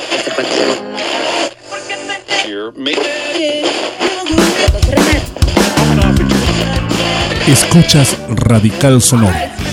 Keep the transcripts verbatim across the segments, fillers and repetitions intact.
Escuchas Radical Sonoro.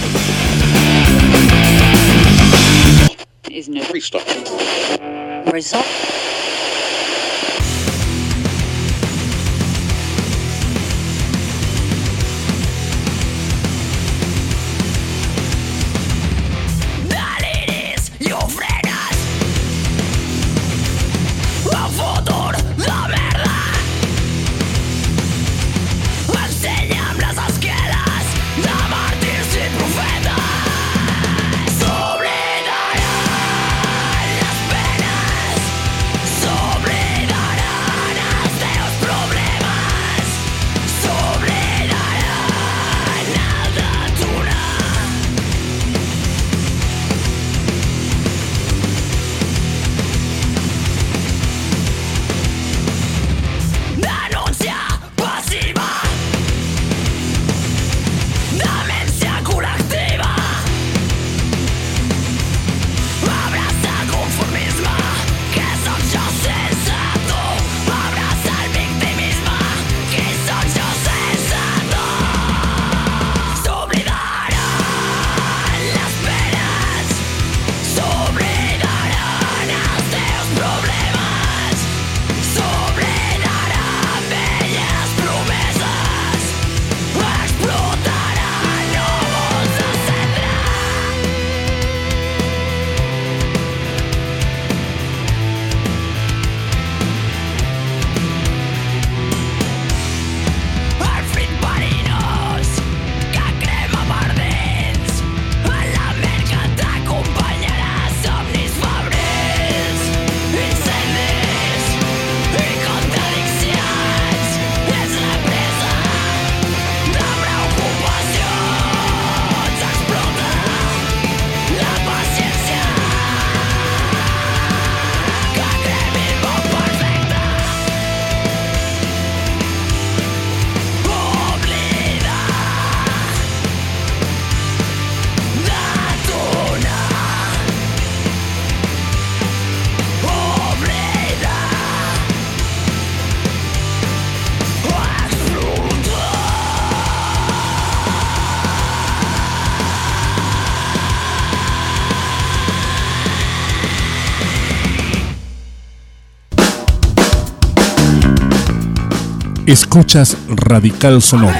Escuchas Radical Sonoro.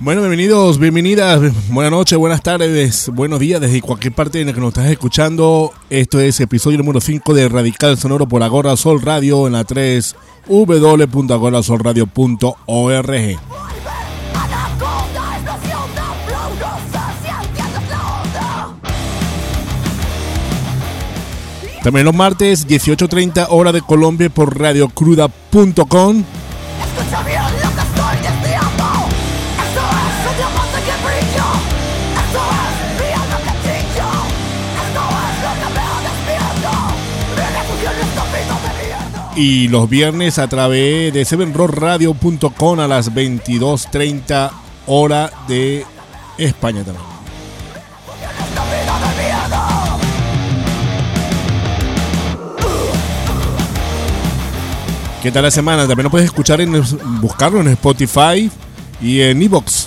Bueno, bienvenidos, bienvenidas, buenas noches, buenas tardes, buenos días desde cualquier parte en la que nos estás escuchando. Esto es episodio número cinco de Radical Sonoro por Agora Sol Radio en la tres w w w punto agora sol radio punto org. También los martes, dieciocho treinta hora de Colombia por radio cruda punto com. Y los viernes a través de seven rock radio punto com a las veintidós treinta hora de España también. ¿Qué tal la semana? También lo puedes escuchar en buscarlo en Spotify y en iVoox.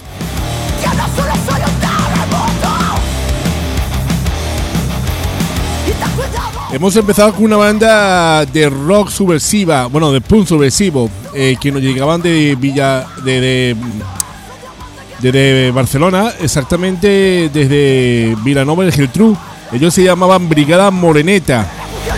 Hemos empezado con una banda de rock subversiva, bueno, de punk subversivo, eh, que nos llegaban de Villa, de, de, de, de Barcelona, exactamente desde Vilanova y la Geltrú. Ellos se llamaban Brigada Moreneta.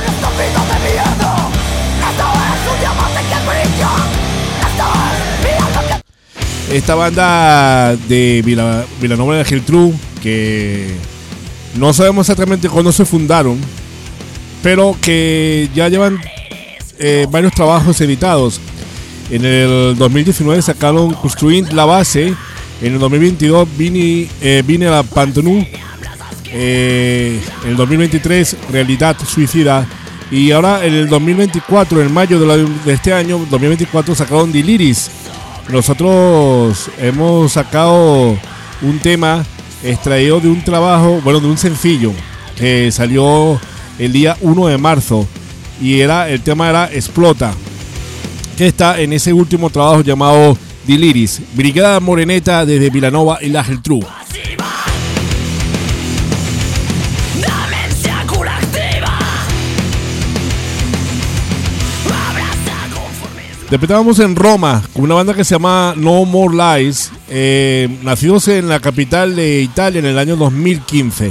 Esta banda de Vila, Vilanova y la Geltrú, que no sabemos exactamente cuándo se fundaron, pero que ya llevan eh, varios trabajos editados. En el dos mil diecinueve sacaron Construint la Base. En el dos mil veintidós Vine, eh, Vine a la Pantanú. Eh, en el dos mil veintitrés Realidad Suicida. Y ahora en el dos mil veinticuatro, en mayo de, la, de este año, dos mil veinticuatro, sacaron Diliris. Nosotros hemos sacado un tema extraído de un trabajo, bueno, de un sencillo que salió el día uno de marzo, y era el tema era Explota, que está en ese último trabajo llamado Diliris. Brigada Moreneta desde Vilanova y la Geltrú. Debutábamos en Roma con una banda que se llama No More Lies, eh, nacidos en la capital de Italia en el año dos mil quince.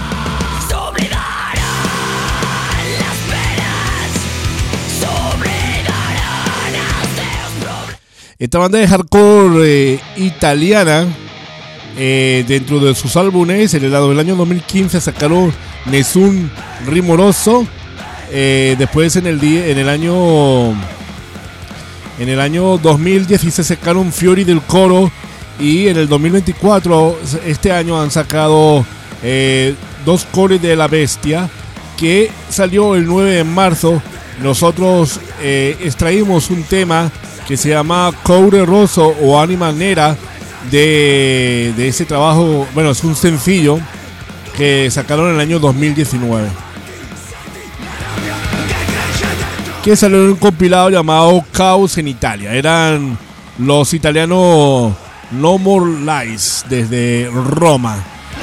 Esta banda de hardcore eh, italiana, eh, dentro de sus álbumes, en el lado del año dos mil quince sacaron Nessun Rimoroso. Eh, después en el día, en el año en el año dos mil dieciséis sacaron Fiori del Coro, y en el dos mil veinticuatro, este año, han sacado eh, Dos Cores de la Bestia, que salió el nueve de marzo. Nosotros eh, extraímos un tema que se llama Coure Rosso o Anima Nera de, de ese trabajo. Bueno, es un sencillo que sacaron en el año dos mil diecinueve, que salió en un compilado llamado Caos en Italia. Eran los italianos No More Lies desde Roma.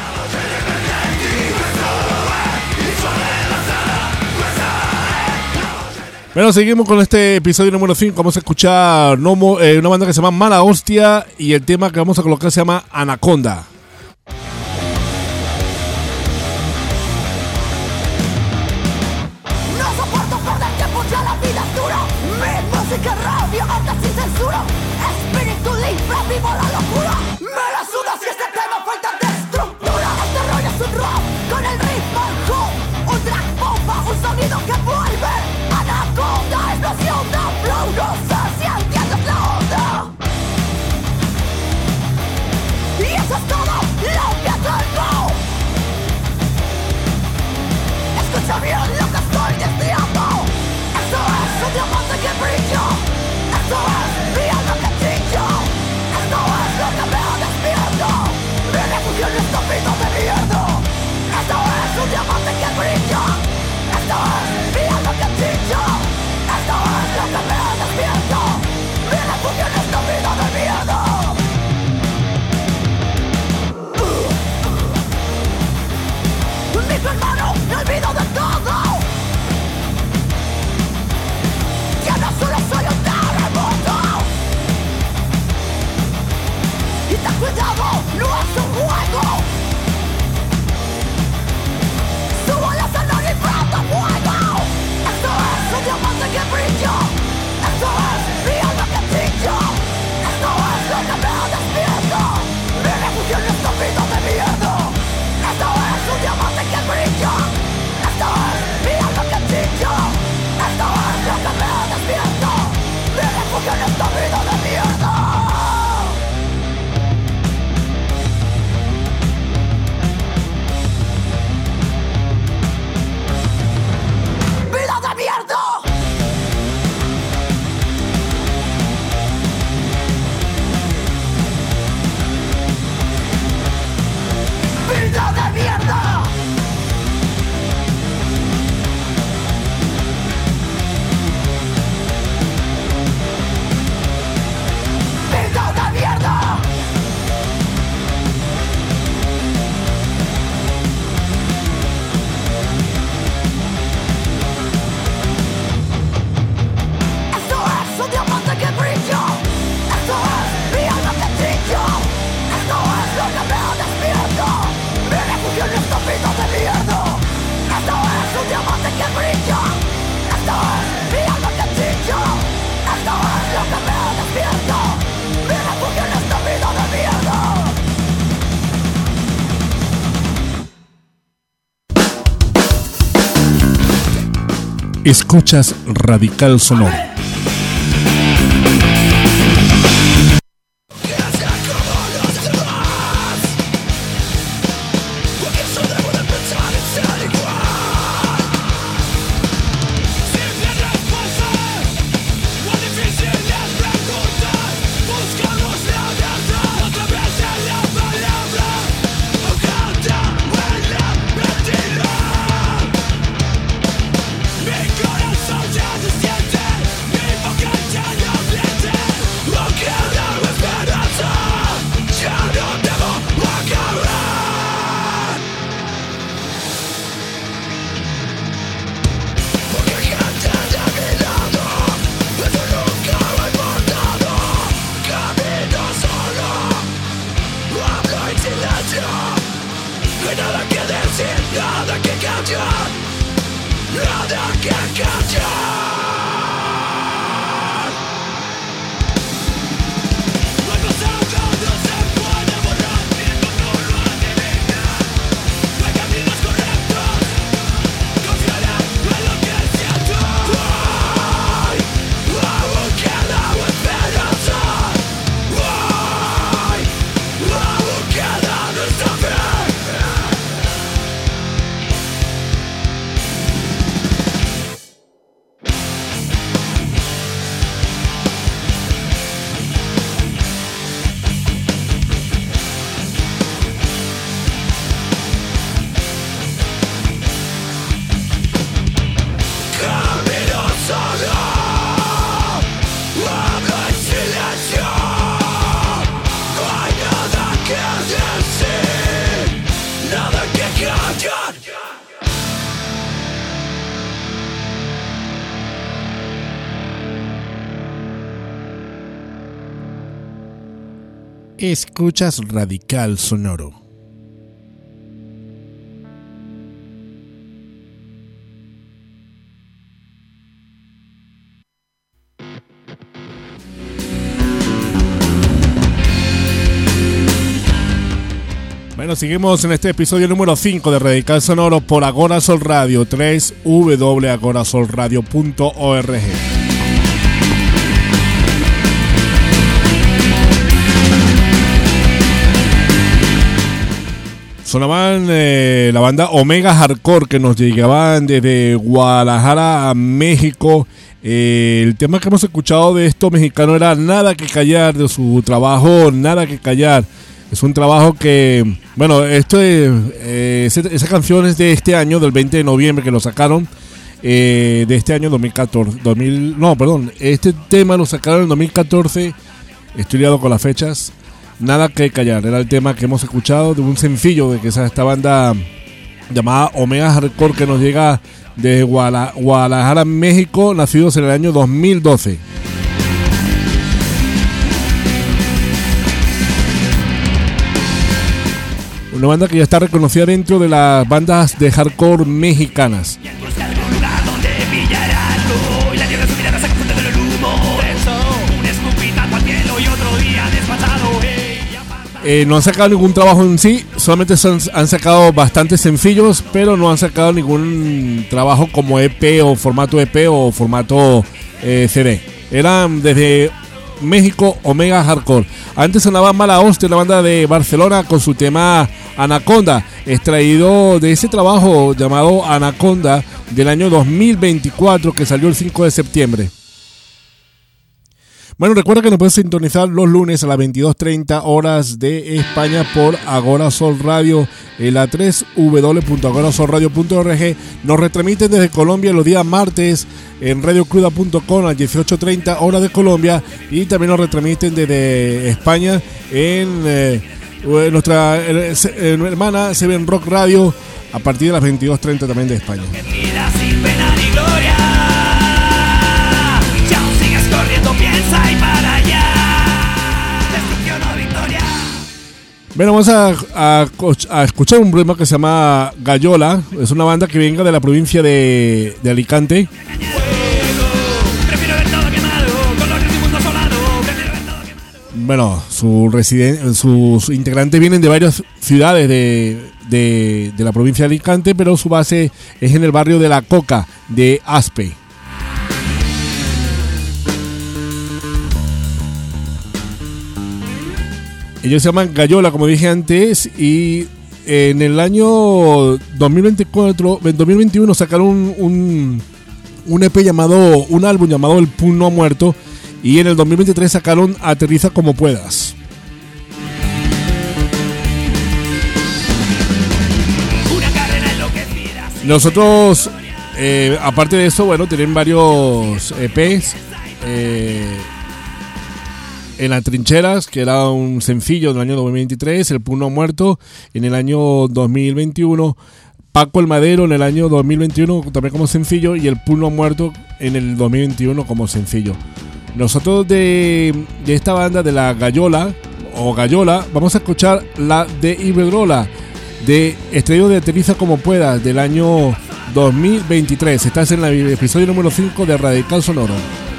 Bueno, seguimos con este episodio número cinco. Vamos a escuchar no, eh, una banda que se llama Mala Hostia, y el tema que vamos a colocar se llama Anaconda. No soporto perder tiempo, ya la vida es dura. Mi música radio, arte sin censura. Espíritu libre, vivo la locura. Me la suda si este tema falta de estructura. Este rollo es un rock con el ritmo home. Un track bomba, un sonido que vuelve. Anaconda, explosión de flow. No sé si entiendes la onda. Y eso es todo lo que tengo. Escucha bien lo que estoy deseando. Esto es un diamante que brilla. Esto es mi alma que chilla. Esto es Escuchas Radical Sonoro. Escuchas Radical Sonoro. Bueno, seguimos en este episodio número cinco de Radical Sonoro por Agora Sol Radio, w w w punto agora sol radio punto org. Sonaban eh, la banda Omega Hardcore, que nos llegaban desde Guadalajara a México. Eh, el tema que hemos escuchado de esto mexicano era Nada que Callar, de su trabajo Nada que Callar. Es un trabajo que, bueno, esto es, eh, esa canción es de este año, del veinte de noviembre que lo sacaron, eh, de este año dos mil catorce, dos mil, no, perdón, este tema lo sacaron en dos mil catorce, estoy liado con las fechas. Nada que Callar, era el tema que hemos escuchado de un sencillo de que esa esta banda llamada Omega Hardcore, que nos llega desde Guadalajara, México, nacidos en el año dos mil doce. Una banda que ya está reconocida dentro de las bandas de hardcore mexicanas. Eh, no han sacado ningún trabajo en sí, solamente han, han sacado bastantes sencillos, pero no han sacado ningún trabajo como E P o formato E P o formato eh, C D. Eran desde México Omega Hardcore. Antes sonaba Mala Hostia, la banda de Barcelona, con su tema Anaconda, extraído de ese trabajo llamado Anaconda del año dos mil veinticuatro, que salió el cinco de septiembre. Bueno, recuerda que nos puedes sintonizar los lunes a las veintidós treinta horas de España por Agora Sol Radio, en la w w w punto agora sol radio punto org. Nos retransmiten desde Colombia los días martes en radio cruda punto com a las dieciocho treinta horas de Colombia, y también nos retransmiten desde España en eh, nuestra eh, eh, hermana Seven Rock Radio a partir de las veintidós treinta también de España. Piensa y para allá, destrucción o victoria. Bueno, vamos a, a, a escuchar un tema que se llama Gallola. Es una banda que venga de la provincia de, de Alicante. Bueno, su residen, sus integrantes vienen de varias ciudades de, de, de la provincia de Alicante, pero su base es en el barrio de La Coca de Aspe. Ellos se llaman Gallola, como dije antes, y en el año dos mil veinticuatro, dos mil veintiuno sacaron un, un, un E P llamado, un álbum llamado El Pun No Ha Muerto, y en el dos mil veintitrés sacaron Aterriza Como Puedas. Nosotros, eh, aparte de eso, bueno, tienen varios E Pes. Eh, En las trincheras, que era un sencillo del año dos mil veintitrés, El Pun No Ha Muerto en el año dos mil veintiuno, Paco el Madero en el año dos mil veintiuno también como sencillo, y El Pun No Ha Muerto en el dos mil veintiuno como sencillo. Nosotros de, de esta banda, de la Gallola, o Gallola, vamos a escuchar la de Iberdrola, de Estrello de Aterriza Como Puedas, del año dos mil veintitrés. Estás en el episodio número cinco de Radical Sonoro.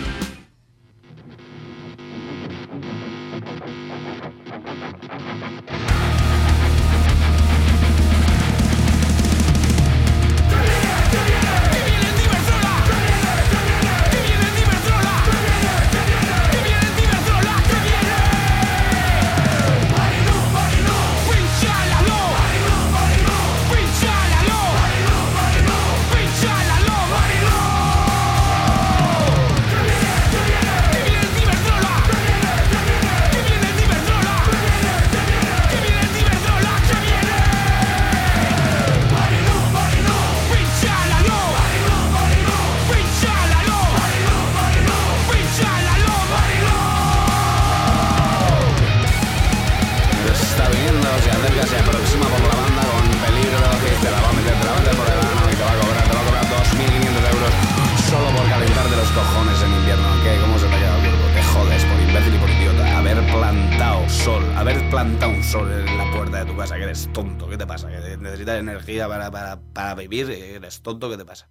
Para, para, para vivir, eres tonto, ¿qué te pasa?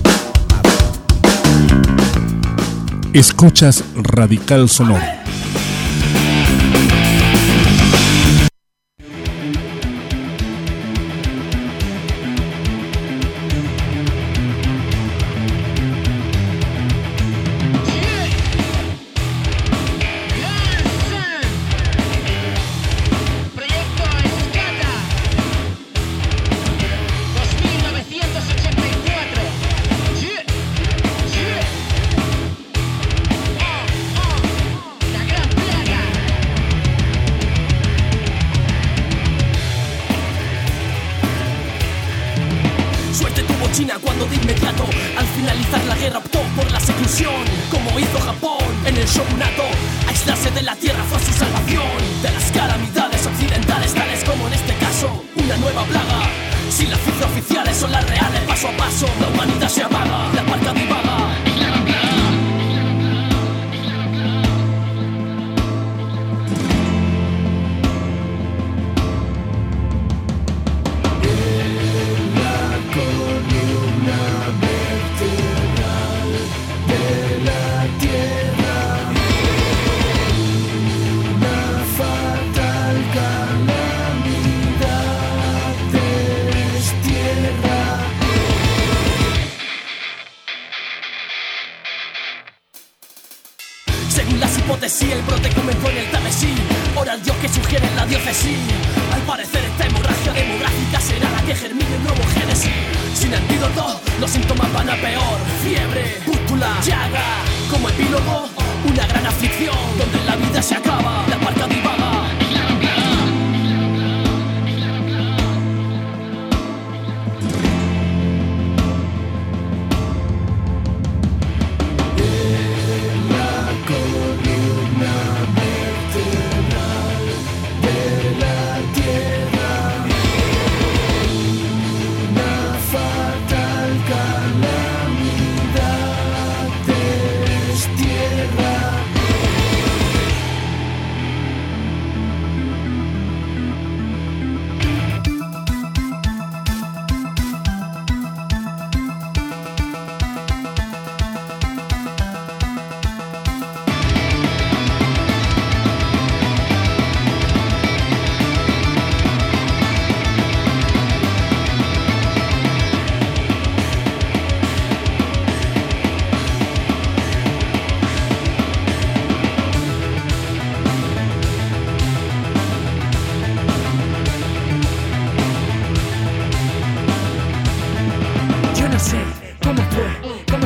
Escuchas Radical Sonoro. China cuando de inmediato, al finalizar la guerra, optó por la seclusión, como hizo Japón en el shogunato. Aislarse de la tierra fue su salvación de las calamidades occidentales, tales como en este caso una nueva plaga. Si las cifras oficiales son las reales, paso a paso la humanidad se apaga, la parca divaga. Sí, el brote comenzó en el Támesis, ora el dios que sugiere en la diócesis. Al parecer esta hemorragia demográfica será la que germine un nuevo génesis. Sin antídoto, los síntomas van a peor. Fiebre, pústula, llaga, como epílogo, una gran aflicción donde la vida se acaba, la parca divaga.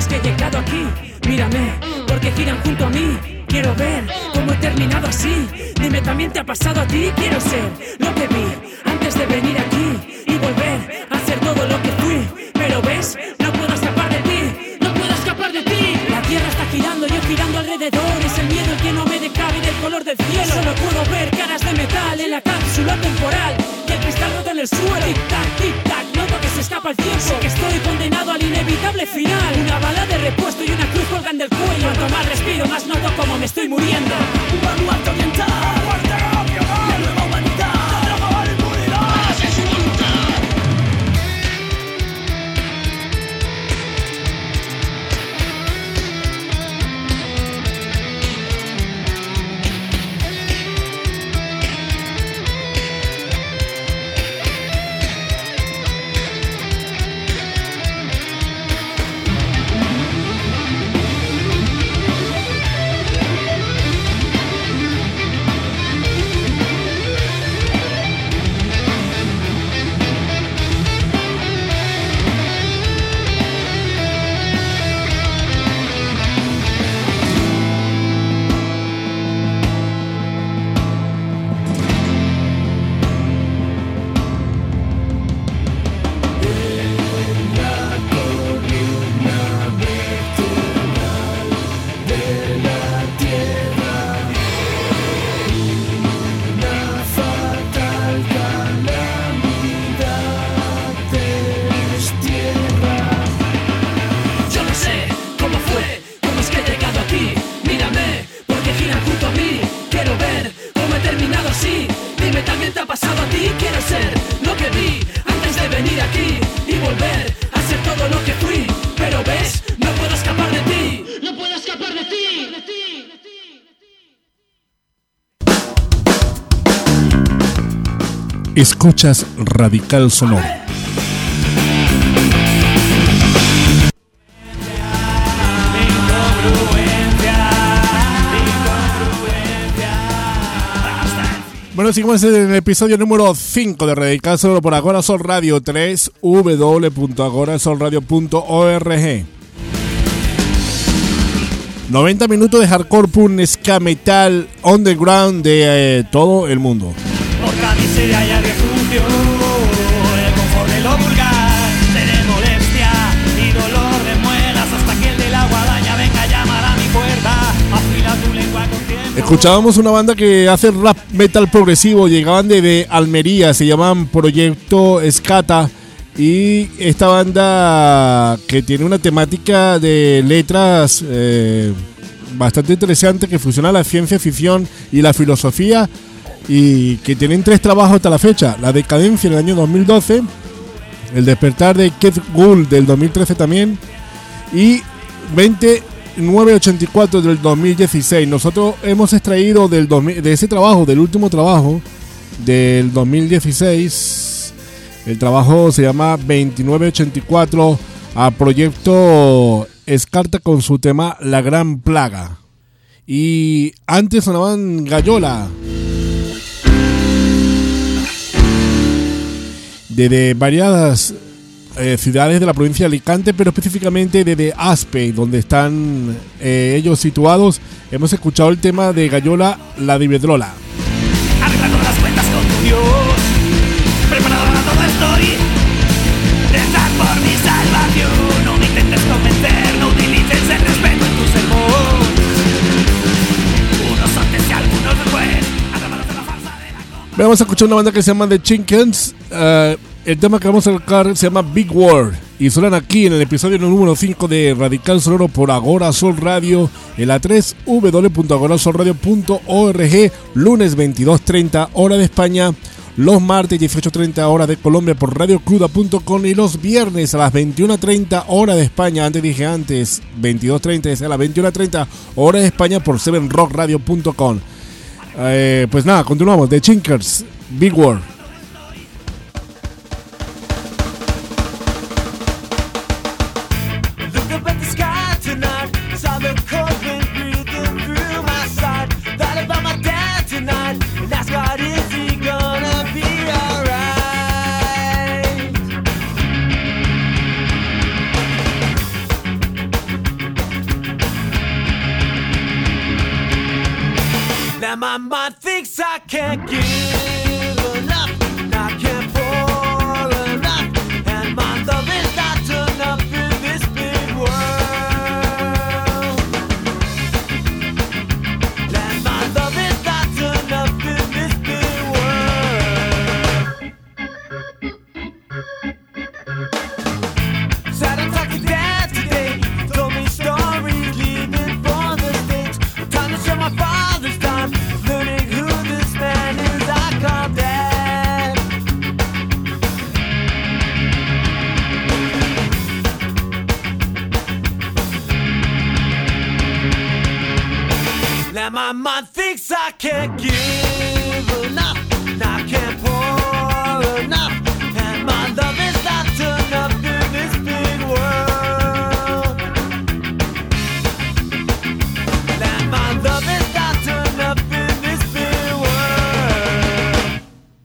es que he llegado aquí? Mírame, porque giran junto a mí. Quiero ver cómo he terminado así. Dime, ¿también te ha pasado a ti? Quiero ser lo que vi antes de venir aquí y volver a ser todo lo que fui. Pero ves, no puedo escapar de ti, no puedo escapar de ti. La tierra está girando, yo girando alrededor. Es el miedo el que no me deja ver el color del cielo. Solo puedo ver caras de metal en la cápsula temporal y el cristal roto en el suelo. Tic-tac, tic-tac, noto que se escapa el tiempo. Sé que estoy condenado al inevitable final. Una bala de repuesto y una cruz colgan del cuello. Cuanto más respiro, más noto como me estoy muriendo. Un baluarte oriental, la nueva humanidad. Escuchas Radical Sonoro. Bueno, seguimos en el episodio número cinco de Radical Sonoro por Agora Sol Radio, tres w w w punto agora sol radio punto org. noventa minutos de hardcore, punk, ska, metal, underground de eh, todo el mundo. Por la miseria y el refugio, el confort de lo vulgar, seré molestia y dolor de muelas hasta que el del agua daña venga a llamar a mi puerta, afila tu lengua con tiempo. Escuchábamos una banda que hace rap metal progresivo, llegaban desde Almería, se llaman Proyecto Escata, y esta banda que tiene una temática de letras eh, bastante interesante, que fusiona la ciencia ficción y la filosofía, y que tienen tres trabajos hasta la fecha: La Decadencia en el año dos mil doce, El Despertar de Keith Gould del dos mil trece también, y veintinueve ochenta y cuatro del dos mil dieciséis. Nosotros hemos extraído del dos mil, de ese trabajo, del último trabajo del dos mil dieciséis. El trabajo se llama veintinueve ochenta y cuatro, a Proyecto Escarta con su tema La Gran Plaga. Y antes sonaban Gallola, desde variadas eh, ciudades de la provincia de Alicante, pero específicamente desde Aspe, donde están eh, ellos situados. Hemos escuchado el tema de Gallola, La de Iberdrola. Arreglando las cuentas con tu Dios, preparado para toda story. Rezad por mi salvación, no me intentes convencer, no utilices el respeto en tu sermón. Unos antes y algunos después, atrapados en la farsa de la copa. Vamos a escuchar una banda que se llama The Chickens. Uh, el tema que vamos a tocar se llama Big War, y suenan aquí en el episodio número cinco de Radical Sonoro por Agora Sol Radio, en la tres w w w punto agora sol radio punto org, lunes veintidós treinta hora de España, los martes dieciocho treinta hora de Colombia por radio cruda punto com, y los viernes a las veintiuno treinta hora de España, antes dije antes veintidós treinta, es a las veintiuno treinta hora de España por seven rock radio punto com. Eh, pues nada, continuamos. The Chinkers, Big War. Now my mind thinks I can't give enough, I can't pour enough, and my love is not enough in this big world. And my love is not enough in this big world. Sat and talked to Dad today, told me stories, leaving for the States. Time to share my father's time, learning who this man is I call Dad. Now my mind thinks I can't give enough, I can't pour enough, and my love is not enough in this big world. And my love is not enough in this big world.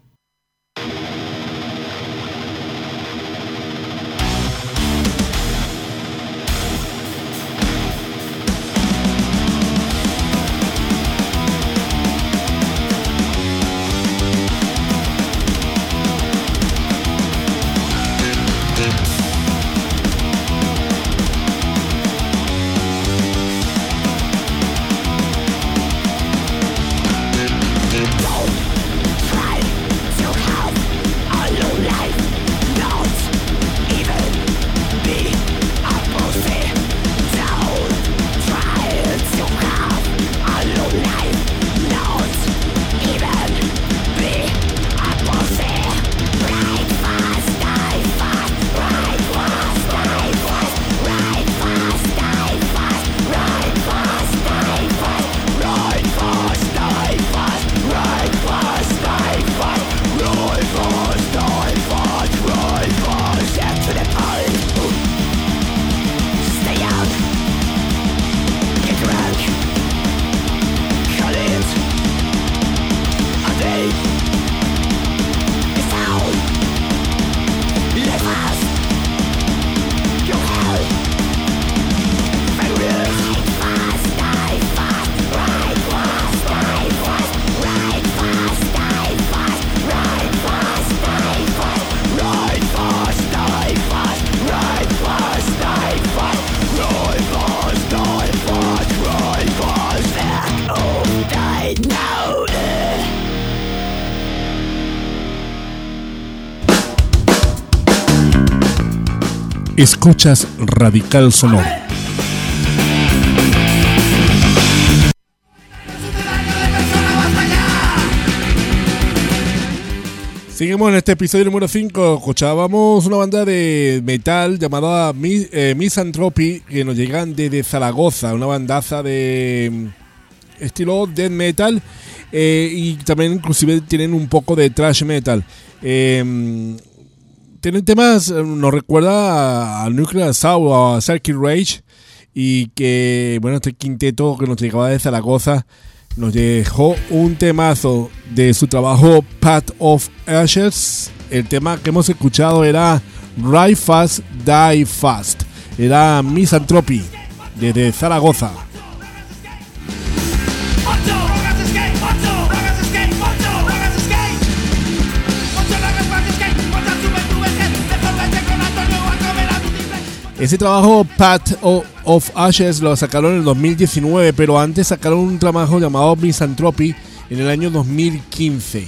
Escuchas Radical Sonoro. Seguimos en este episodio número cinco. Escuchábamos una banda de metal llamada Mi- eh, Misanthropy, que nos llegan desde Zaragoza, una bandaza de estilo death metal, eh, y también inclusive tienen un poco de thrash metal. Eh, tienen temas, nos recuerda a Nuclear Assault o a Circuit Rage, y que bueno, este quinteto que nos llegaba de Zaragoza nos dejó un temazo de su trabajo Path of Ashes. El tema que hemos escuchado era Ride Fast, Die Fast. Era Misanthropy desde Zaragoza. Ese trabajo Path of Ashes lo sacaron en el dos mil diecinueve, pero antes sacaron un trabajo llamado Misanthropy en el año dos mil quince.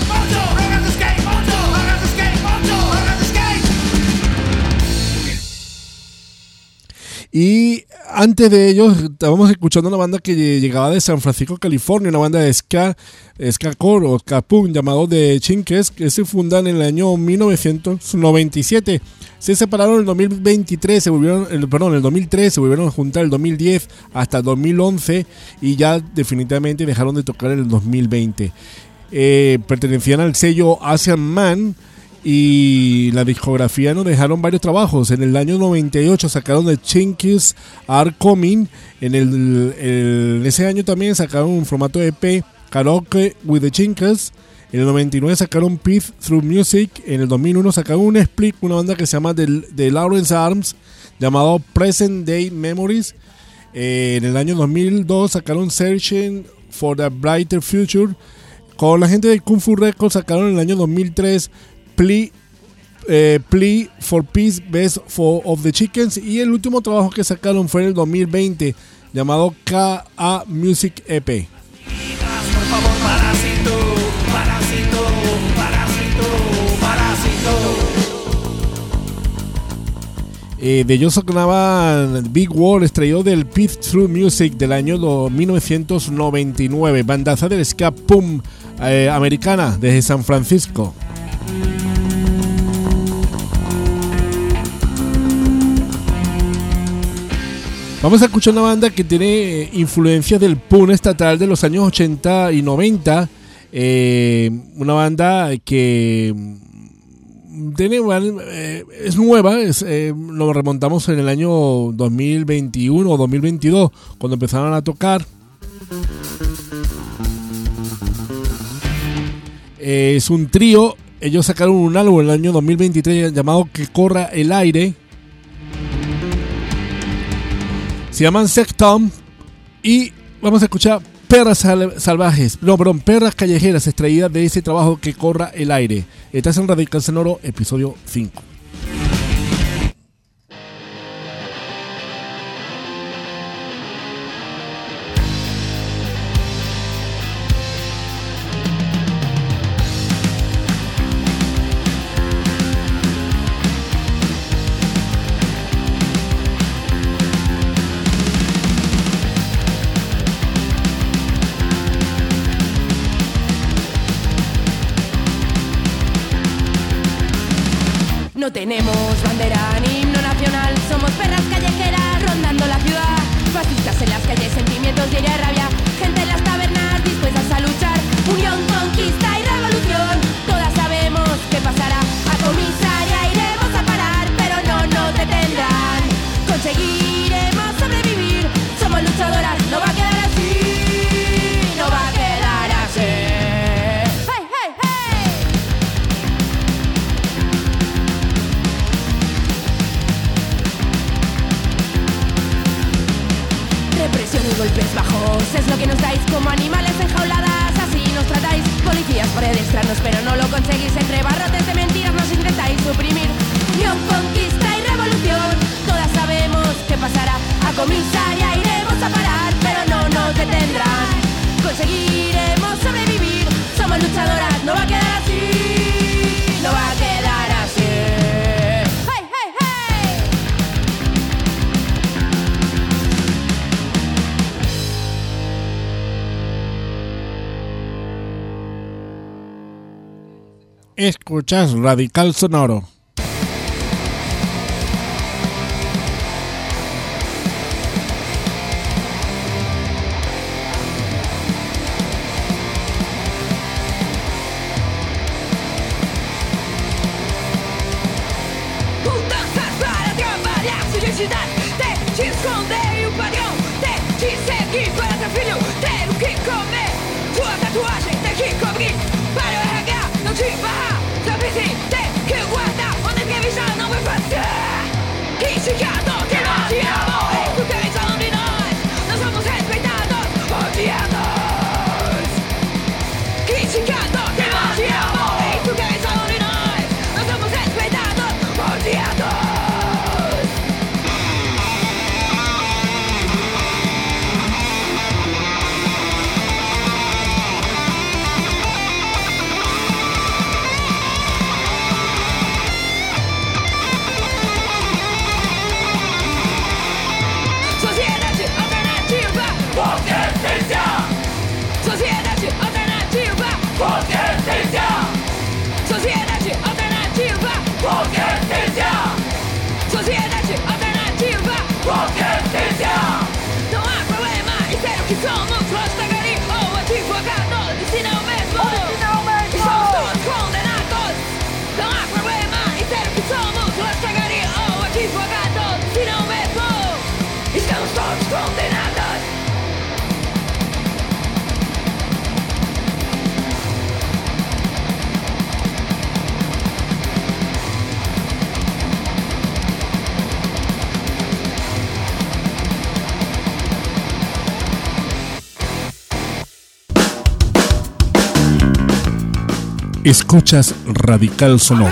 Y antes de ellos estábamos escuchando una banda que llegaba de San Francisco, California, una banda de ska, ska core o ska punk llamado The Chinkers, que se fundan en el año mil novecientos noventa y siete. Se separaron en el dos mil veintitrés, se volvieron, el, perdón, en el dos mil tres, se volvieron a juntar en el dos mil diez hasta el dos mil once y ya definitivamente dejaron de tocar en el dos mil veinte. Eh, pertenecían al sello Asian Man y la discografía nos dejaron varios trabajos. En el año noventa y ocho sacaron The Chinkies Are Coming. En, el, el, en ese año también sacaron un formato E P, Karaoke with the Chinkies. En el noventa y nueve sacaron Peace Through Music. En el dos mil uno sacaron un split, una banda que se llama The, The Lawrence Arms, llamado Present Day Memories. Eh, en el año dos mil dos sacaron Searching for the Brighter Future. Con la gente de Kung Fu Records sacaron en el año dos mil tres Plea, eh, Plea for Peace, Best for of the Chickens. Y el último trabajo que sacaron fue en el dos mil veinte, llamado K A Music E P. Por favor, parásito, parásito, parásito, parásito. Eh, de ellos sonaban Big World, extraído del Peace Through Music del año mil novecientos noventa y nueve, bandaza del ska punk eh, americana desde San Francisco. Vamos a escuchar una banda que tiene influencias del punk estatal de los años ochenta y noventa, eh, una banda que tiene, eh, es nueva, es, eh, nos remontamos en el año dos mil veintiuno o dos mil veintidós, cuando empezaron a tocar. Eh, es un trío, ellos sacaron un álbum en el año dos mil veintitrés llamado Que Corra el Aire. Se llaman Sectom y vamos a escuchar Perras Salvajes, no, perdón, Perras Callejeras, extraídas de ese trabajo Que Corra el Aire. Estás en Radical Sonoro, episodio cinco. No tenemos bandera ni himno nacional, somos perras callejeras rondando la ciudad. Fascistas en las calles, sentimientos de ira y rabia, gente en las tabernas dispuestas a luchar. Unión, conquista y revolución, todas sabemos qué pasará. A comisaría iremos a parar, pero no nos detendrán. Conseguiremos sobrevivir, somos luchadoras, no va a quedar así, no va a quedar así. ¡Hey, hey, hey! Represión y golpes bajos es lo que nos dais, como animales enjauladas, así nos tratáis. Policías por adiestrarnos, pero no lo conseguís. Entre barrotes de mentiras nos intentáis suprimir. Unión, conquista y revolución, todas sabemos qué pasará. A comisaría iremos a parar, pero no nos detendrán. Conseguiremos sobrevivir, somos luchadoras, no va a quedar así, no va a quedar así. ¡Hey, hey, hey! Escuchas Radical Sonoro. Mudanças para trabalhar, se identidade, ter te esconder e o padrão, ter te seguir para ter filho, ter o que comer, sua tatuagem tem que cobrir, para o R H não te barrar, sabe sim, ter que guardar, onde entrevista não vai fazer, criticado, que não te amam, porque eles falam de nós, nós somos respeitados, odiados, criticado, que não te amam, porque eles falam de nós, nós somos respeitados, odiados. Sociedade alternativa, potência. Sociedade alternativa, potência. Sociedade alternativa, potência. Sociedade alternativa, potência. Não há problema em ser o que somos, rostagari ou advogado, ensina o mesmo. Estamos todos condenados. Não há problema em ser o que somos, rostagari ou advogado, ensina o mesmo. Estamos todos condenados. Escuchas Radical Sonoro.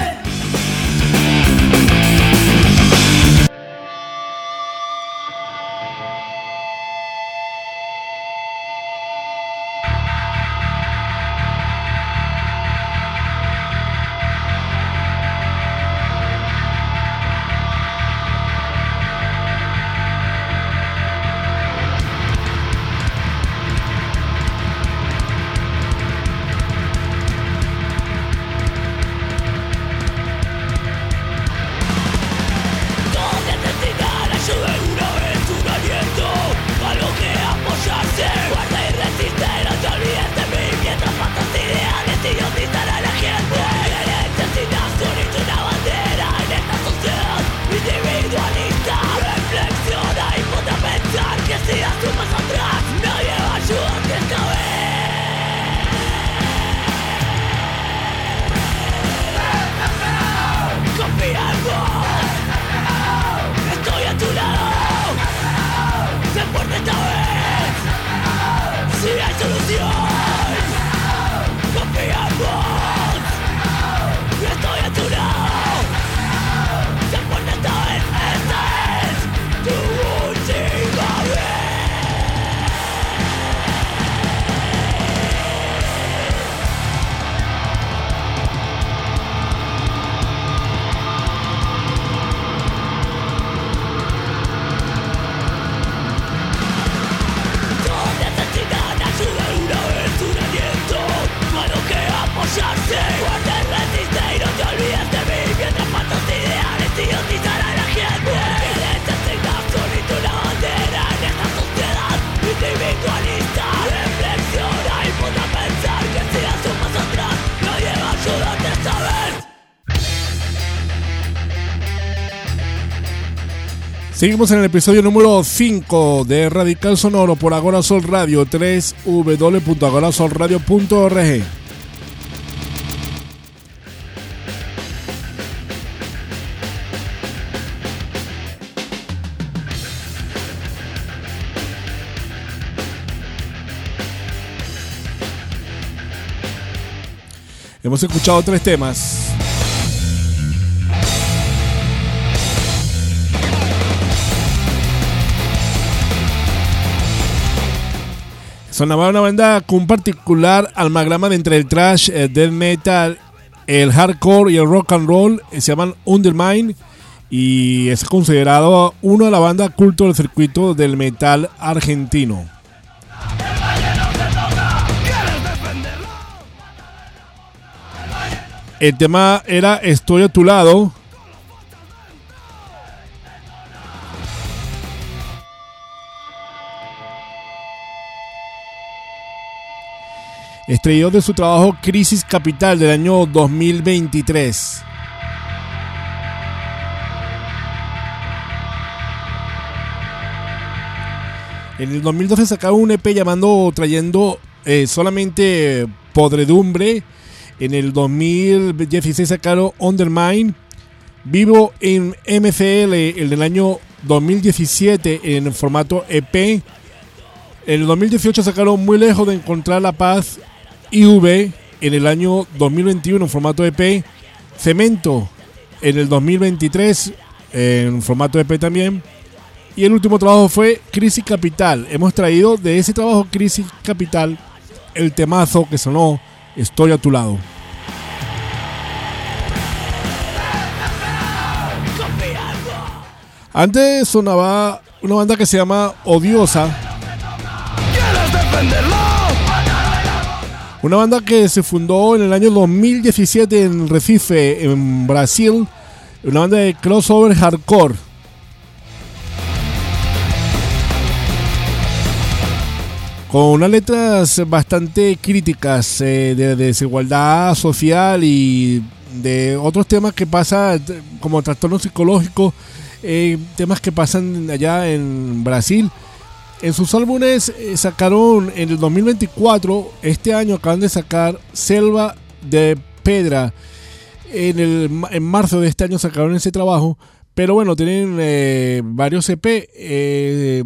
Seguimos en el episodio número cinco de Radical Sonoro por Agora Sol Radio, doble u doble u doble u punto agora sol radio punto org. Hemos escuchado tres temas. Sonaba una banda con un particular amalgama de entre el thrash, el death metal, el hardcore y el rock and roll. Se llaman Undermine y es considerado una de las bandas culto del circuito del metal argentino. El tema era Estoy a tu lado. Extraído de su trabajo Crisis Capital del año dos mil veintitrés. En el dos mil doce sacaron un E P llamando Trayendo eh, solamente Podredumbre. En el dos mil dieciséis sacaron Undermine. Vivo en M C L, el del año dos mil diecisiete en formato E P. En el dos mil dieciocho sacaron Muy lejos de encontrar la paz I V en el año dos mil veintiuno en formato E P. Cemento en el dos mil veintitrés en formato E P también. Y el último trabajo fue Crisis Capital. Hemos traído de ese trabajo Crisis Capital el temazo que sonó Estoy a tu lado. Antes sonaba una banda que se llama Odiosa. Una banda que se fundó en el año dos mil diecisiete en Recife, en Brasil. Una banda de crossover hardcore. Con unas letras bastante críticas eh, de, de desigualdad social y de otros temas que pasan como trastornos psicológicos, eh, temas que pasan allá en Brasil. En sus álbumes eh, sacaron en el dos mil veinticuatro, este año acaban de sacar Selva de Pedra. En, el, en marzo de este año sacaron ese trabajo. Pero bueno, tienen eh, varios E P. Eh,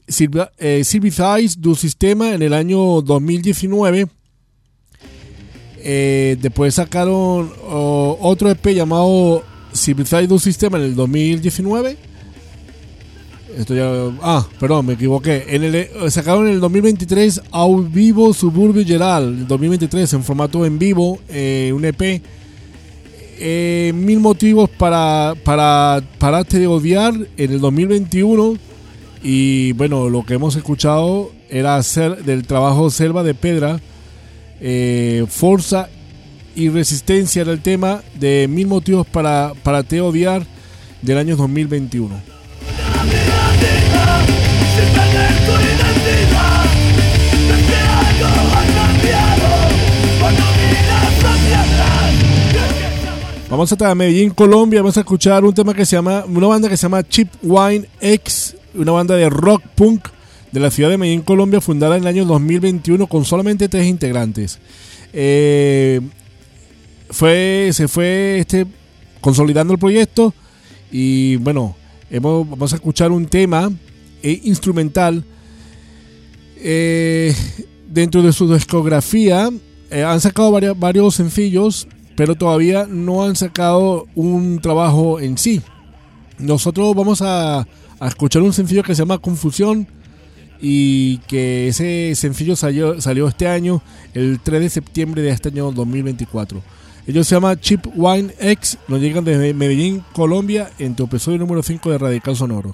Civilized du Sistema en el año dos mil diecinueve. Eh, después sacaron oh, otro E P llamado Civilized System en el dos mil diecinueve. Esto ya, ah, perdón, me equivoqué. En el, sacaron en el dos mil veintitrés Au Vivo Suburbio Geral, el dos mil veintitrés en formato en vivo, eh, un E P. Eh, mil motivos para, para pararte de odiar en el dos mil veintiuno. Y bueno, lo que hemos escuchado era hacer del trabajo Selva de Pedra. Eh, Fuerza y Resistencia era el tema de Mil Motivos para, para Te Odiar del año dos mil veintiuno. Vamos a Medellín, Colombia. Vamos a escuchar un tema que se llama, una banda que se llama Cheap Wine X, una banda de rock punk de la ciudad de Medellín, Colombia, fundada en el año dos mil veintiuno con solamente tres integrantes. Eh, fue, se fue este, consolidando el proyecto y bueno, hemos, vamos a escuchar un tema eh, instrumental. Eh, dentro de su discografía eh, han sacado varios, varios sencillos, pero todavía no han sacado un trabajo en sí. Nosotros vamos a, a escuchar un sencillo que se llama Confusión, y que ese sencillo salió, salió este año, el tres de septiembre de este año dos mil veinticuatro. Ellos se llaman Cheap Wine X, nos llegan desde Medellín, Colombia, en tu episodio número cinco de Radical Sonoro.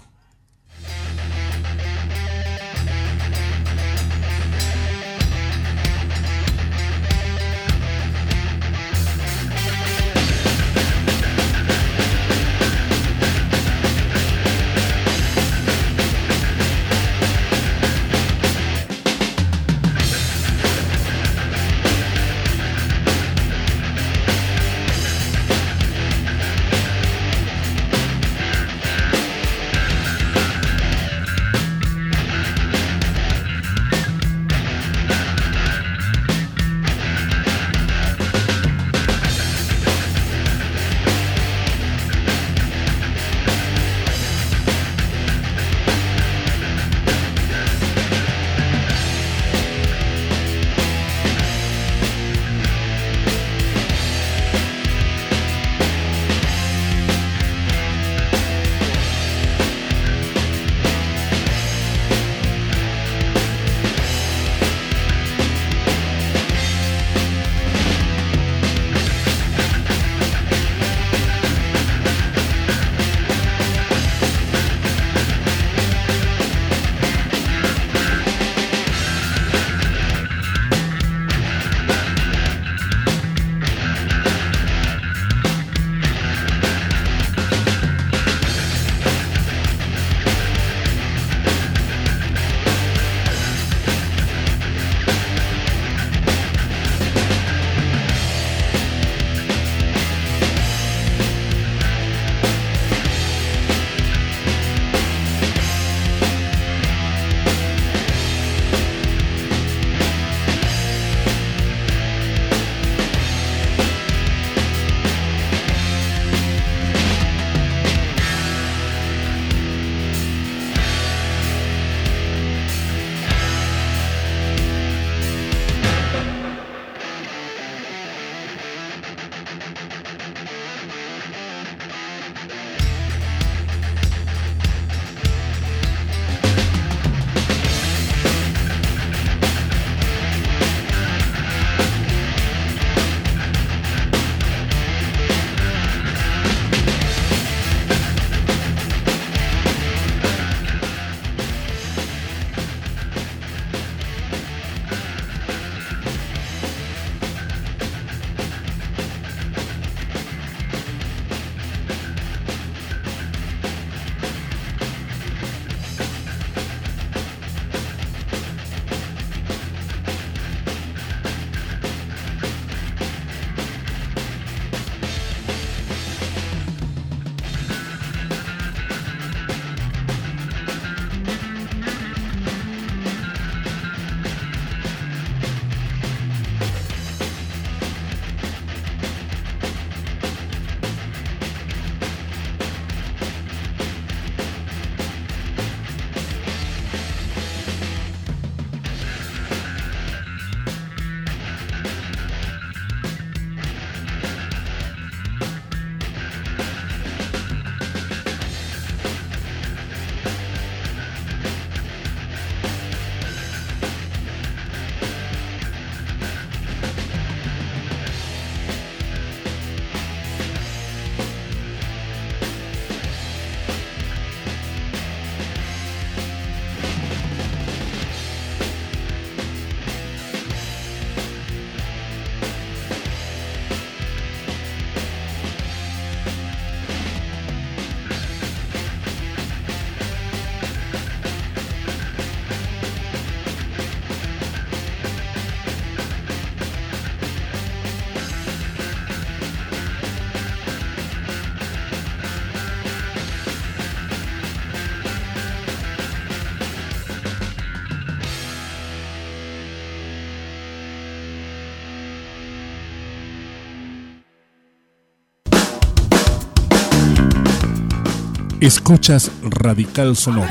Escuchas Radical Sonoro.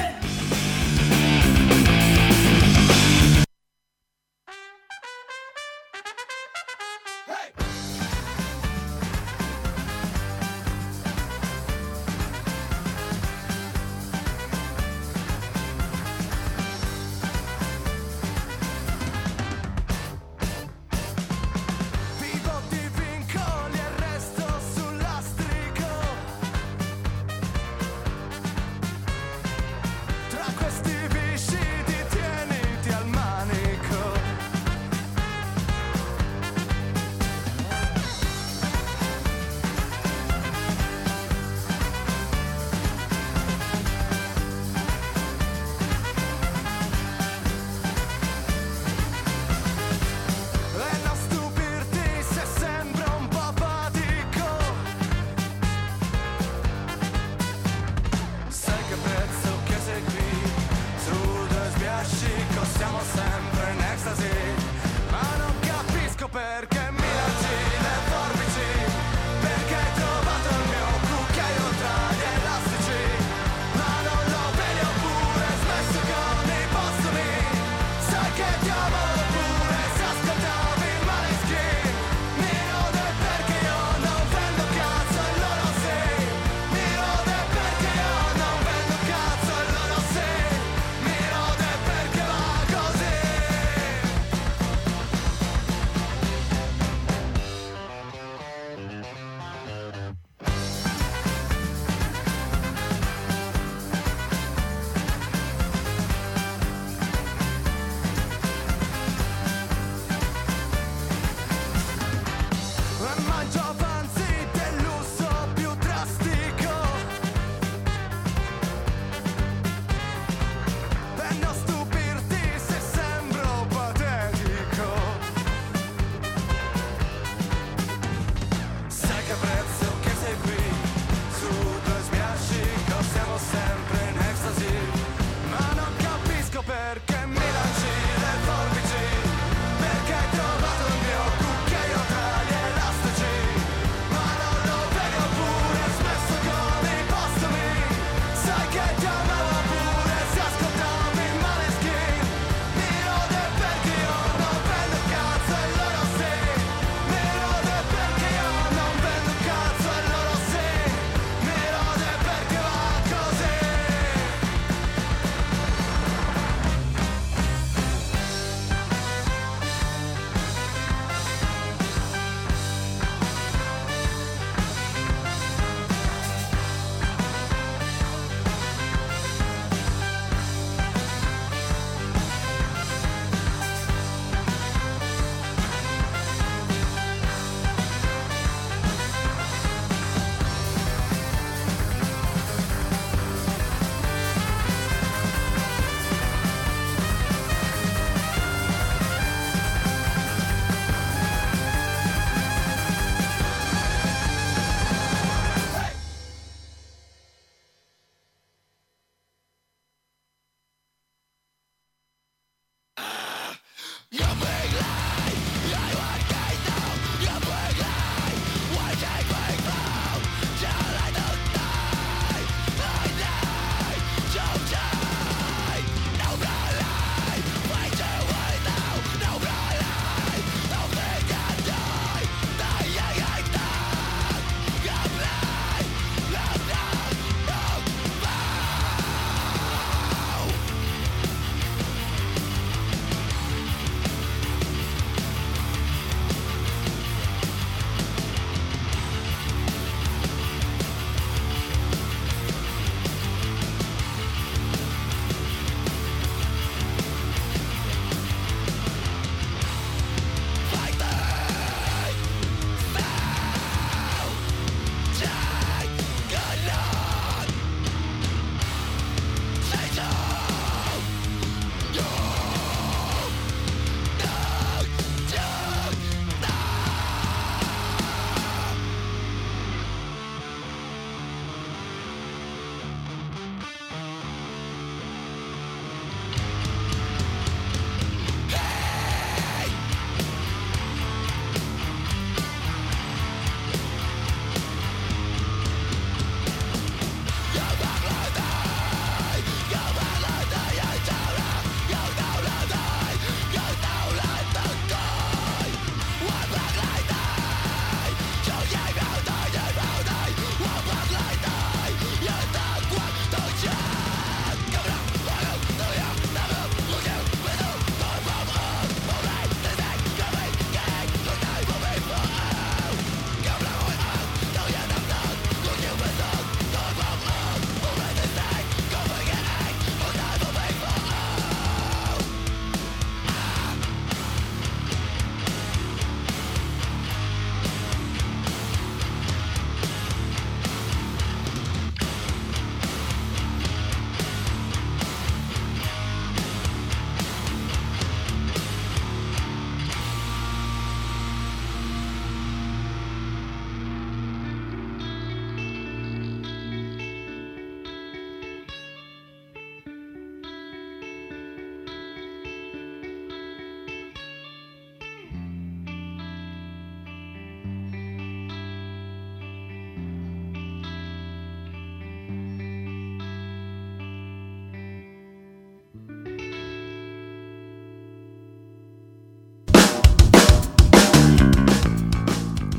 Vincoli e resto sul lastrico.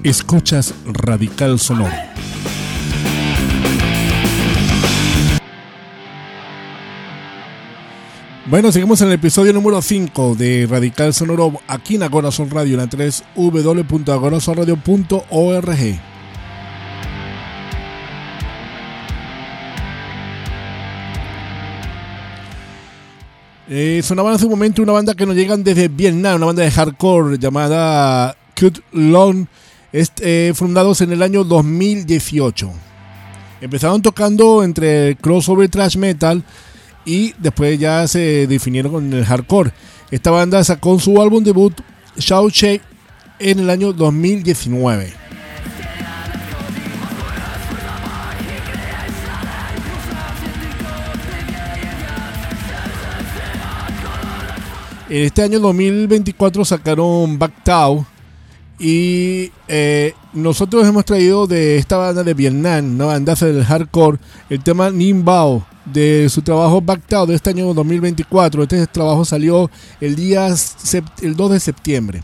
Escuchas Radical Sonoro. Bueno, seguimos en el episodio número cinco de Radical Sonoro aquí en Agorasol Radio, en la tres w w w punto agorasol radio punto org. Eh, sonaban hace un momento una banda que nos llegan desde Vietnam, una banda de hardcore llamada Cut Long, eh, fundados en el año dos mil dieciocho. Empezaron tocando entre crossover thrash metal y después ya se definieron con el hardcore. Esta banda sacó su álbum debut Shout Shake en el año dos mil diecinueve. En este año dos mil veinticuatro sacaron Back Tao y eh, nosotros hemos traído de esta banda de Vietnam, una banda del hardcore, el tema Ninh Bao de su trabajo Back Tao de este año dos mil veinticuatro. Este trabajo salió el día el dos de septiembre.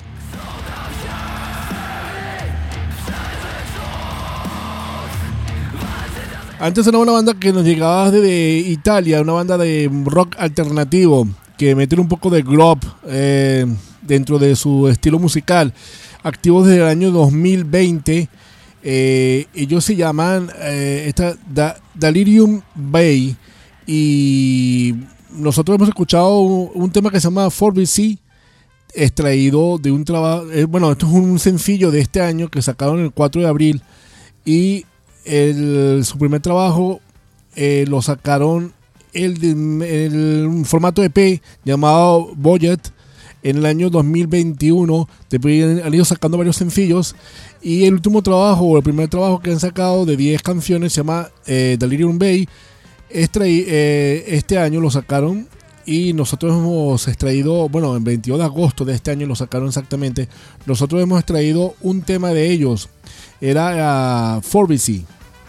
Antes era una banda que nos llegaba desde Italia, una banda de rock alternativo que meten un poco de grub eh, dentro de su estilo musical. Activos desde el año dos mil veinte. Eh, ellos se llaman eh, esta, da, Delirium Bay. Y nosotros hemos escuchado un, un tema que se llama four B C, extraído de un trabajo. Eh, bueno, esto es un sencillo de este año que sacaron el cuatro de abril. Y el, su primer trabajo eh, lo sacaron El, el formato E P llamado Budget en el año dos mil veintiuno. Después han ido sacando varios sencillos y el último trabajo o el primer trabajo que han sacado de diez canciones se llama eh, Delirium Bay. Este, eh, este año lo sacaron y nosotros hemos extraído, bueno, el veintidós de agosto de este año lo sacaron exactamente. Nosotros hemos extraído un tema de ellos, era uh, four B C.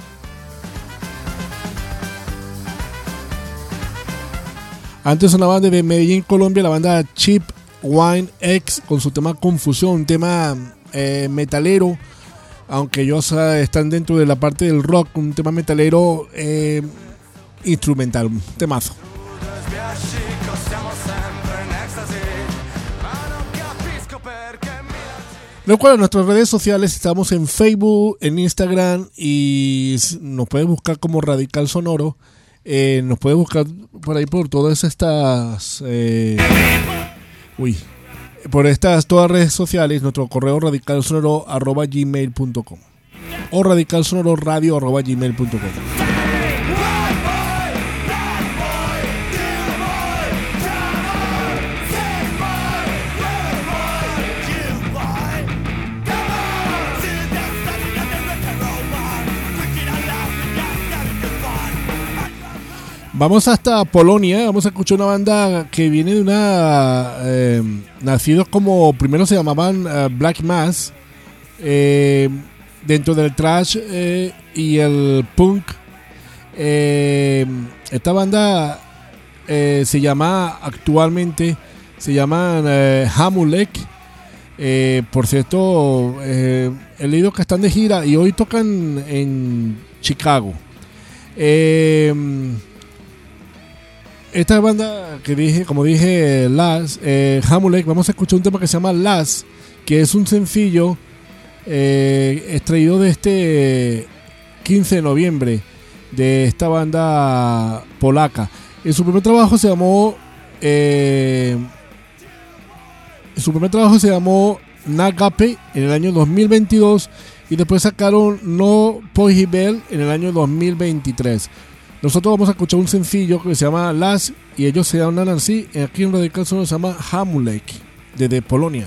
Antes sonaba desde Medellín, Colombia, la banda Cheap Wine X con su tema Confusión, un tema eh, metalero, aunque ellos eh, están dentro de la parte del rock, un tema metalero eh, instrumental, un temazo. Recuerda, en nuestras redes sociales estamos en Facebook, en Instagram y nos puedes buscar como Radical Sonoro. Eh, nos puede buscar por ahí por todas estas eh, uy por estas todas redes sociales. Nuestro correo radicalsonoro arroba gmail punto com o radicalsonoro radio arroba gmail punto com. Vamos hasta Polonia, vamos a escuchar una banda que viene de una... Eh, nacidos como... Primero se llamaban uh, Black Mass, eh, dentro del thrash eh, y el punk. Eh, esta banda eh, se llama actualmente, se llama eh, Hamulek. Eh, por cierto, eh, he leído que están de gira y hoy tocan en Chicago. Eh... Esta banda que dije, como dije, Las, eh, Hamulek, vamos a escuchar un tema que se llama Las, que es un sencillo eh, extraído de este quince de noviembre de esta banda polaca. En su primer trabajo se llamó eh, su primer trabajo se llamó Nagape en el año dos mil veintidós y después sacaron No Pohibel en el año dos mil veintitrés. Nosotros vamos a escuchar un sencillo que se llama Las y ellos se llaman así. Aquí en Radical Sonoro se llama Hamulek, desde Polonia.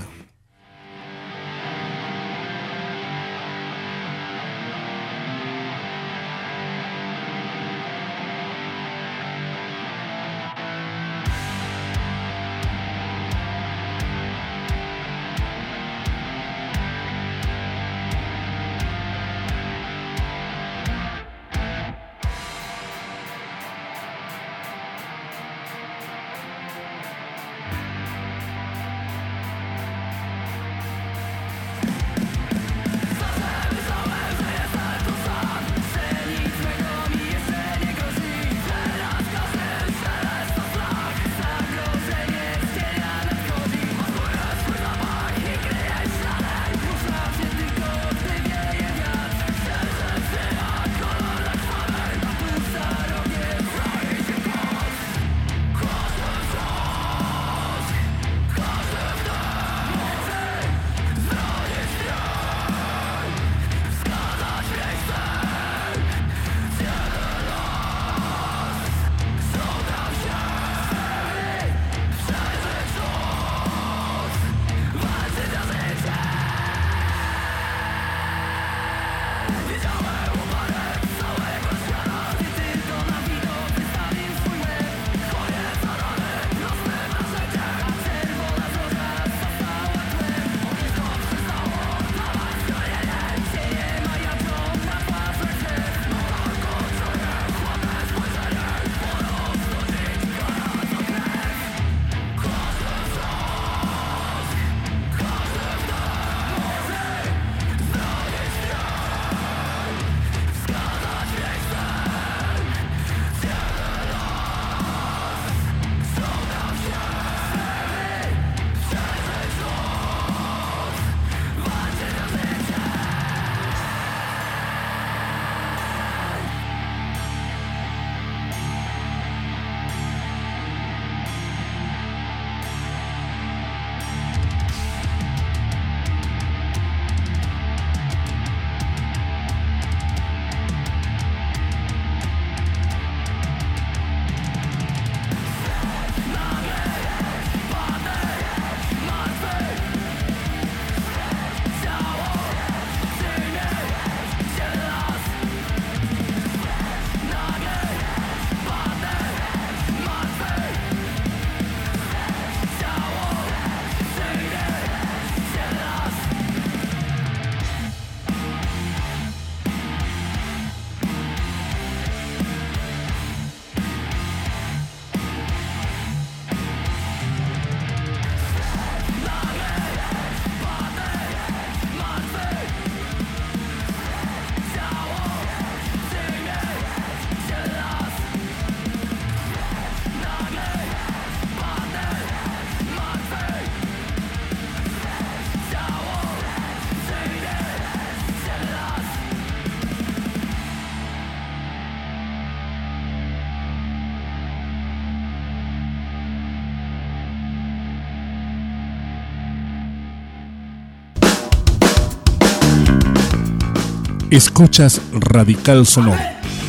Escuchas Radical Sonoro.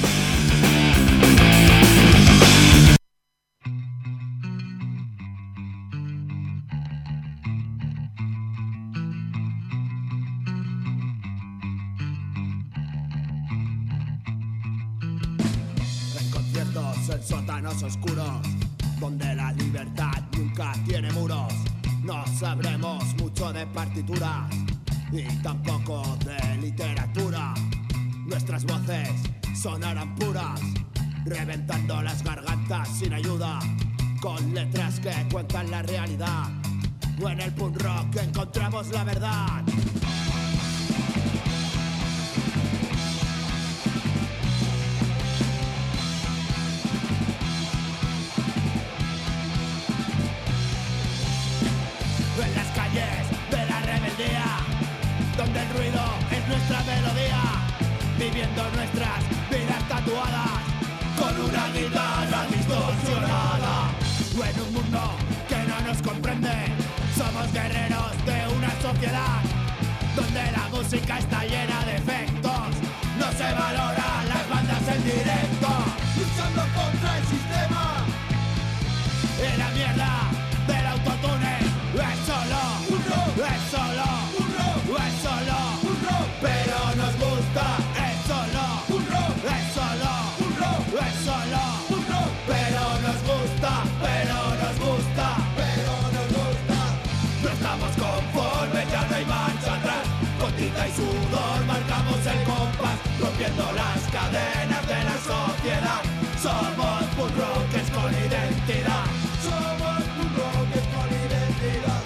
En conciertos, en sótanos oscuros, donde la libertad nunca tiene muros. No sabremos mucho de partituras y tampoco de literatura. Nuestras voces sonarán puras, reventando las gargantas sin ayuda, con letras que cuentan la realidad. O en el punk rock encontramos la verdad. En las calles de la rebeldía, donde el ruido es nuestra melodía, viviendo nuestras vidas tatuadas con una guitarra distorsionada. O en un mundo que no nos comprende, somos guerreros de una sociedad donde la música está llena de efectos. No se valoran las bandas en directo, luchando contra el sistema y la mierda del autotune. Es solo un rock, es solo un rock, es solo un rock, pero nos gusta. Es solo un rock, es solo un rock, es solo un rock, pero nos gusta, pero nos gusta, pero nos gusta. No estamos conformes, ya no hay marcha atrás. Con tinta y sudor marcamos el compás, rompiendo las cadenas de la sociedad. Somos punk rockers con identidad. Somos punk rockers con identidad.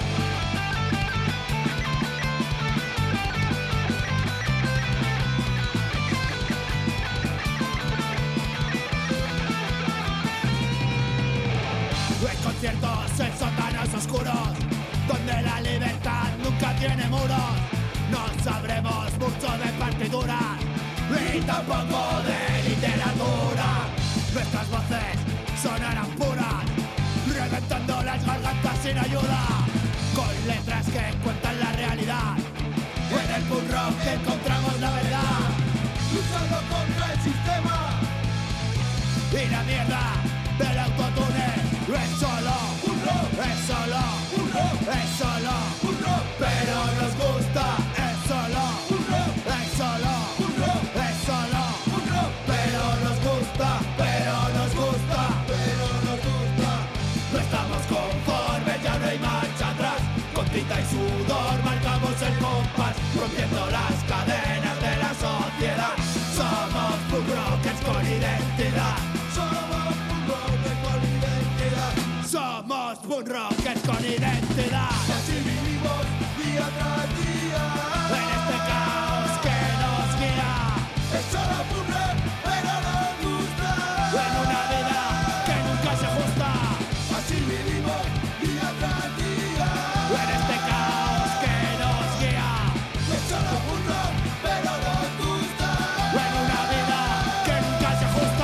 En conciertos, en sótanos oscuros, donde la libertad nunca tiene muros. No sabremos mucho de partituras y tampoco de literatura. Nuestras voces sonarán puras, reventando las gargantas sin ayuda, con letras que cuentan la realidad. En el punk rock encontramos la verdad, luchando contra el sistema y la mierda del autotune. Es solo un rock, es solo un rock, es solo un rock, pero nos gusta. Es solo un rock, es solo un rock, es solo un rock, pero nos gusta, pero nos gusta, pero nos gusta. No estamos conformes, ya no hay marcha atrás. Con tinta y sudor marcamos el compás, rompiendo las cadenas de la sociedad. Somos punk rockers con identidad. Somos punk rockers con identidad. Somos punk rockers con identidad. Y así vivimos día tras día, en este caos que nos guía. Es solo punk rock, pero nos gusta. En una vida que nunca se ajusta. Así vivimos día tras día, en este caos que nos guía. Es solo punk rock, pero nos gusta. En una vida que nunca se ajusta.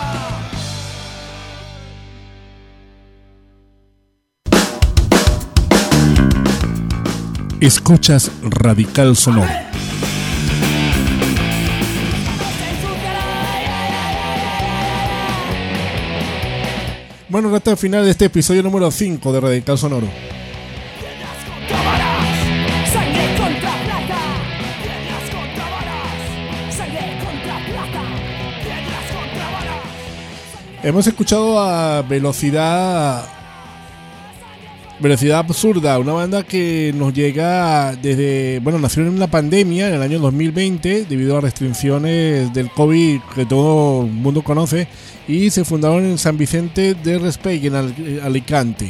Escuchas Radical Sonoro. Bueno, recta final de este episodio número cinco de Radical Sonoro. Piedras contra balas, sangre contra plata. Piedras contra balas, sangre contra plata. Piedras contra balas. Hemos escuchado a Velocidad Velocidad Absurda, una banda que nos llega desde, bueno, nació en la pandemia en el año dos mil veinte debido a restricciones del COVID que todo el mundo conoce, y se fundaron en San Vicente del Raspeig, en Al- Alicante.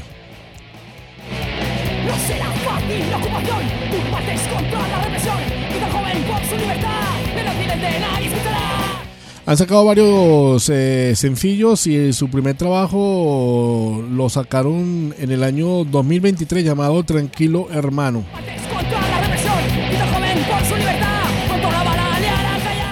No será fácil la ocupación, tú bates contra la represión. Y tan joven por su libertad, menos nivel de nadie escuchará. Han sacado varios eh, sencillos, y su primer trabajo lo sacaron en el año dos mil veintitrés llamado Tranquilo Hermano. Bates contra la represión, y tan joven por su libertad, con toda la bala le harán callar.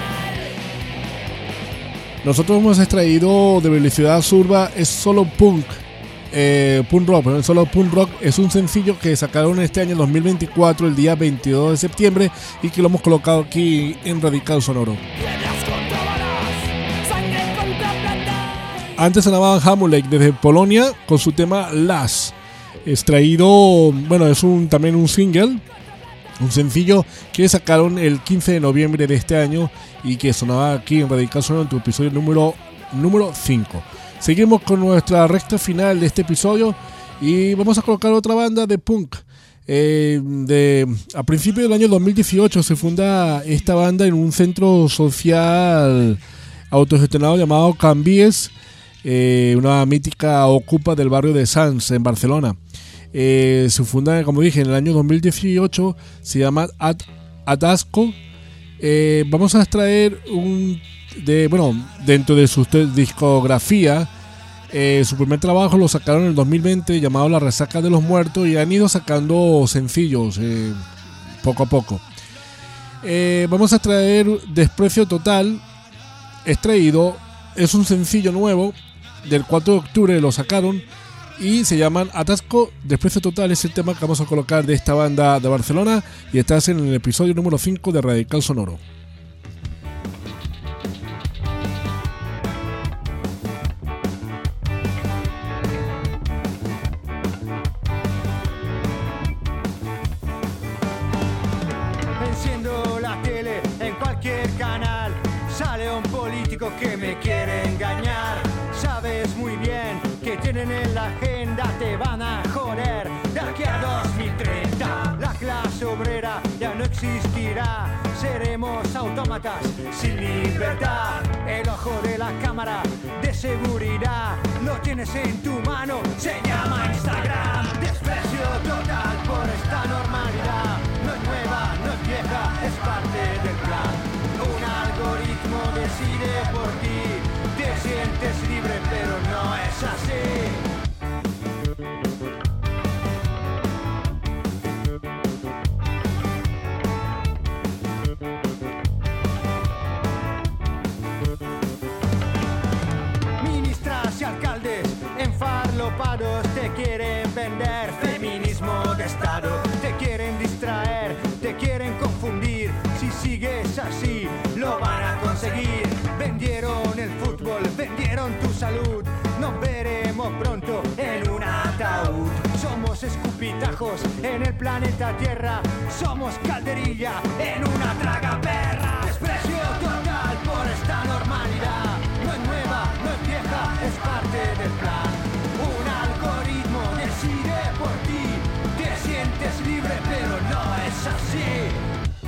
Nosotros hemos extraído de Velocidad Absurda Es Solo Punk, eh, Punk Rock, pero solo Punk Rock es un sencillo que sacaron este año dos mil veinticuatro, el día veintidós de septiembre, y que lo hemos colocado aquí en Radical Sonoro. Antes sonaban Hamulek desde Polonia con su tema Las, extraído, bueno, es un también un single, un sencillo que sacaron el quince de noviembre de este año y que sonaba aquí en Radical Sonoro en tu episodio número número cinco. Seguimos con nuestra recta final de este episodio y vamos a colocar otra banda de punk. Eh, de, a principios del año dos mil dieciocho se funda esta banda en un centro social autogestionado llamado Cambies, eh, una mítica ocupa del barrio de Sants en Barcelona. Eh, se funda, como dije, en el año dos mil dieciocho, se llama At- Atasco. Eh, vamos a extraer un de, bueno, dentro de su te- discografía, eh, su primer trabajo lo sacaron en el dos mil veinte llamado La Resaca de los Muertos, y han ido sacando sencillos eh, poco a poco. Eh, vamos a extraer Desprecio Total, extraído, es un sencillo nuevo, del cuatro de octubre lo sacaron y se llaman Atasco. Desprecio Total es el tema que vamos a colocar de esta banda de Barcelona, y estás en el episodio número cinco de Radical Sonoro. Enciendo la tele en cualquier canal, sale un político que me quiere engañar. Sabes muy bien que tienen en la agenda, te van a joder. De aquí a dos mil treinta la clase obrera ya no existirá. Seremos autómatas sin libertad. El ojo de la cámara de seguridad lo tienes en tu mano, se llama Instagram. Desprecio total por esta normalidad. No es nueva, no es vieja, es parte del plan. Un algoritmo decide por ti. Te sientes libre, pero no es así. Ministras y alcaldes enfarlopados te quieren vender feminismo de Estado. Te quieren distraer, te quieren confundir. Si sigues así, lo van a conseguir. Vendieron el fútbol, vendieron tu salud. Nos veremos pronto en un ataúd. Somos escupitajos en el planeta Tierra. Somos calderilla en una tragaperra. Desprecio total por esta normalidad. No es nueva, no es vieja, es parte del plan. Un algoritmo decide por ti. Te sientes libre, pero no es así.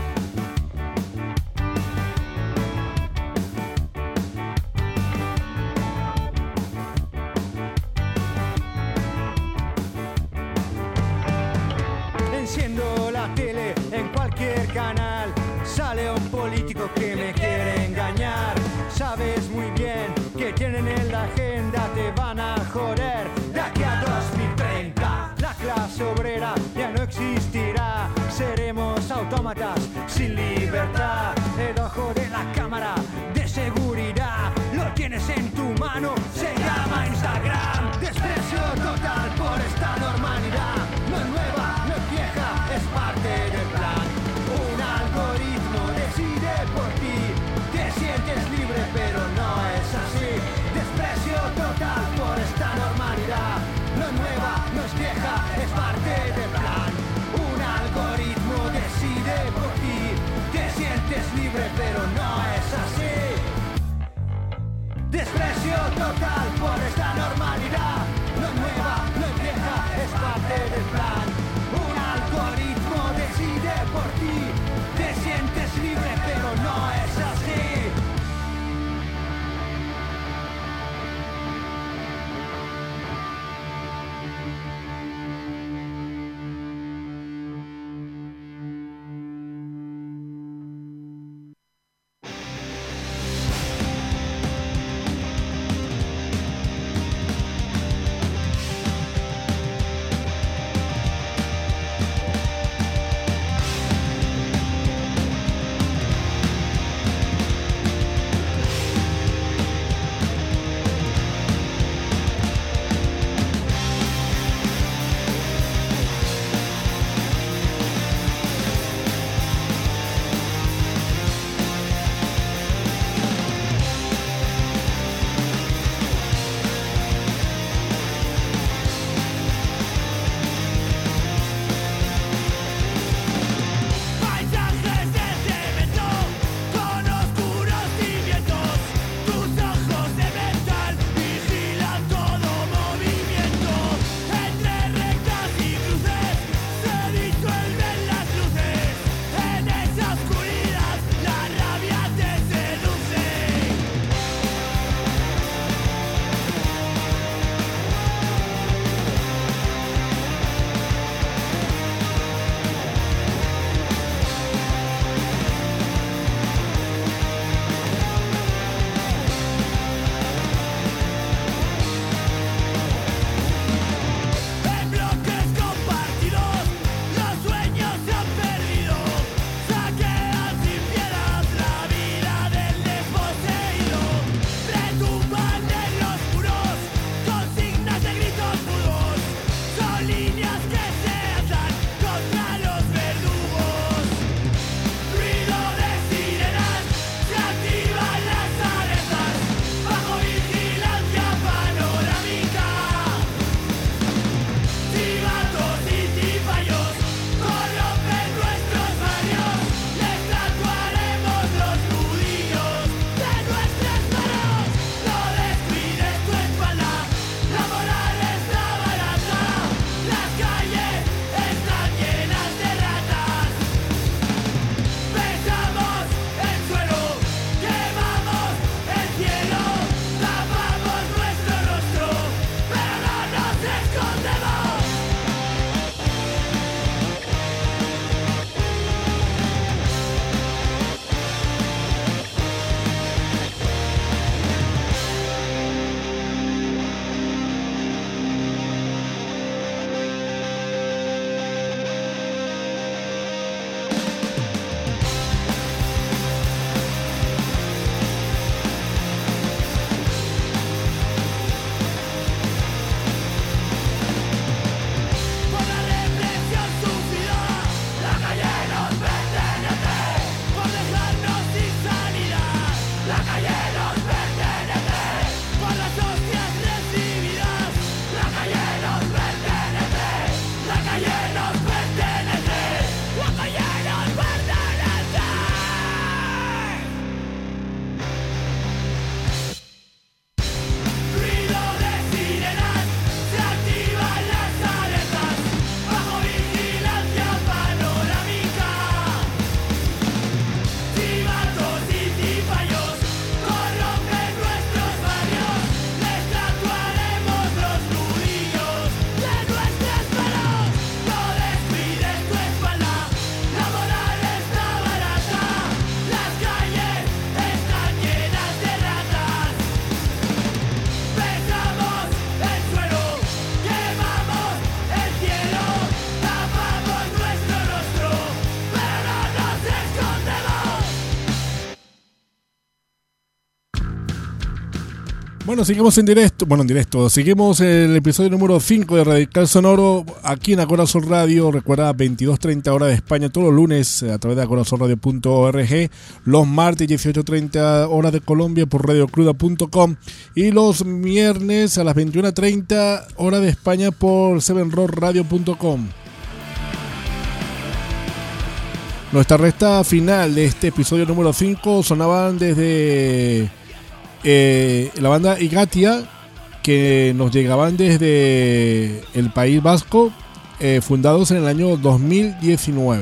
Enciendo la tele en cualquier canal, sale un político que me quiere engañar. Sabes muy bien que tienen en la agenda, te van a joder. De aquí a dos mil treinta la clase obrera ya no existirá. Seremos autómatas sin libertad. El ojo de la cámara de seguridad lo tienes en tu mano, se llama Instagram. Desprecio total por esta normalidad. No es nueva, no es vieja, es parte del plan. Un algoritmo decide por ti. Te sientes libre, pero no es así. Desprecio total por esta normalidad. No es nueva, no es vieja, es parte del plan. Un algoritmo decide por ti. Te sientes libre, pero no es así. Desprecio total por esta normalidad. No es nueva, no es vieja, es parte del plan. Un algoritmo decide por ti. Te sientes libre, pero no es así. Bueno, seguimos en directo, bueno, en directo, seguimos el episodio número cinco de Radical Sonoro aquí en Agora Sol Radio. Recuerda, veintidós treinta hora de España todos los lunes a través de agorasolradio punto org, los martes dieciocho treinta horas de Colombia por radiocruda punto com y los viernes a las veintiuno treinta horas de España por seven rock radio punto com. Nuestra recta final de este episodio número cinco sonaban desde eh, la banda Igatia, que nos llegaban desde el País Vasco, eh, fundados en el año dos mil diecinueve.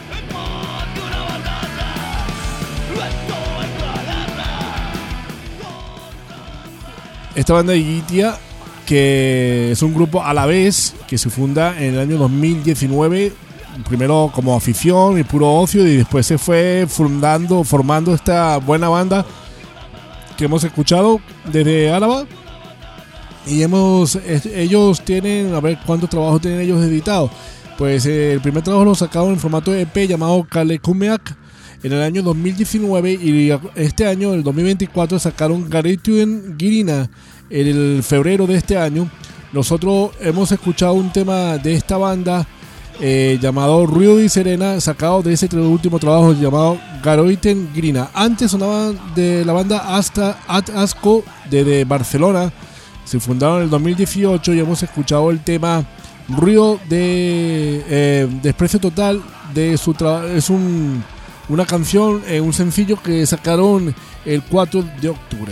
Esta banda Igatia, que es un grupo a la vez que se funda en el año dos mil diecinueve, primero como afición y puro ocio, y después se fue fundando, formando esta buena banda que hemos escuchado desde Álava. Y hemos ellos tienen, a ver cuántos trabajos tienen ellos editados. Pues eh, el primer trabajo lo sacaron en formato E P llamado Kalekumeak en el año dos mil diecinueve, y este año, el dos mil veinticuatro, sacaron Garituen Girina en el febrero de este año. Nosotros hemos escuchado un tema de esta banda Eh, llamado Ruido y Serena, sacado de ese último trabajo llamado Garoiten Grina. Antes sonaban de la banda Hasta At Asco de, de Barcelona, se fundaron en el dos mil dieciocho, y hemos escuchado el tema Ruido de eh, Desprecio Total de su tra- es un, una canción, eh, un sencillo que sacaron el cuatro de octubre.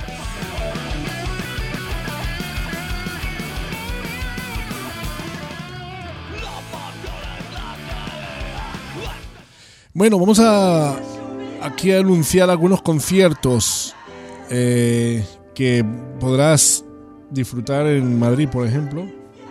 Bueno, vamos a aquí a anunciar algunos conciertos eh, que podrás disfrutar en Madrid, por ejemplo.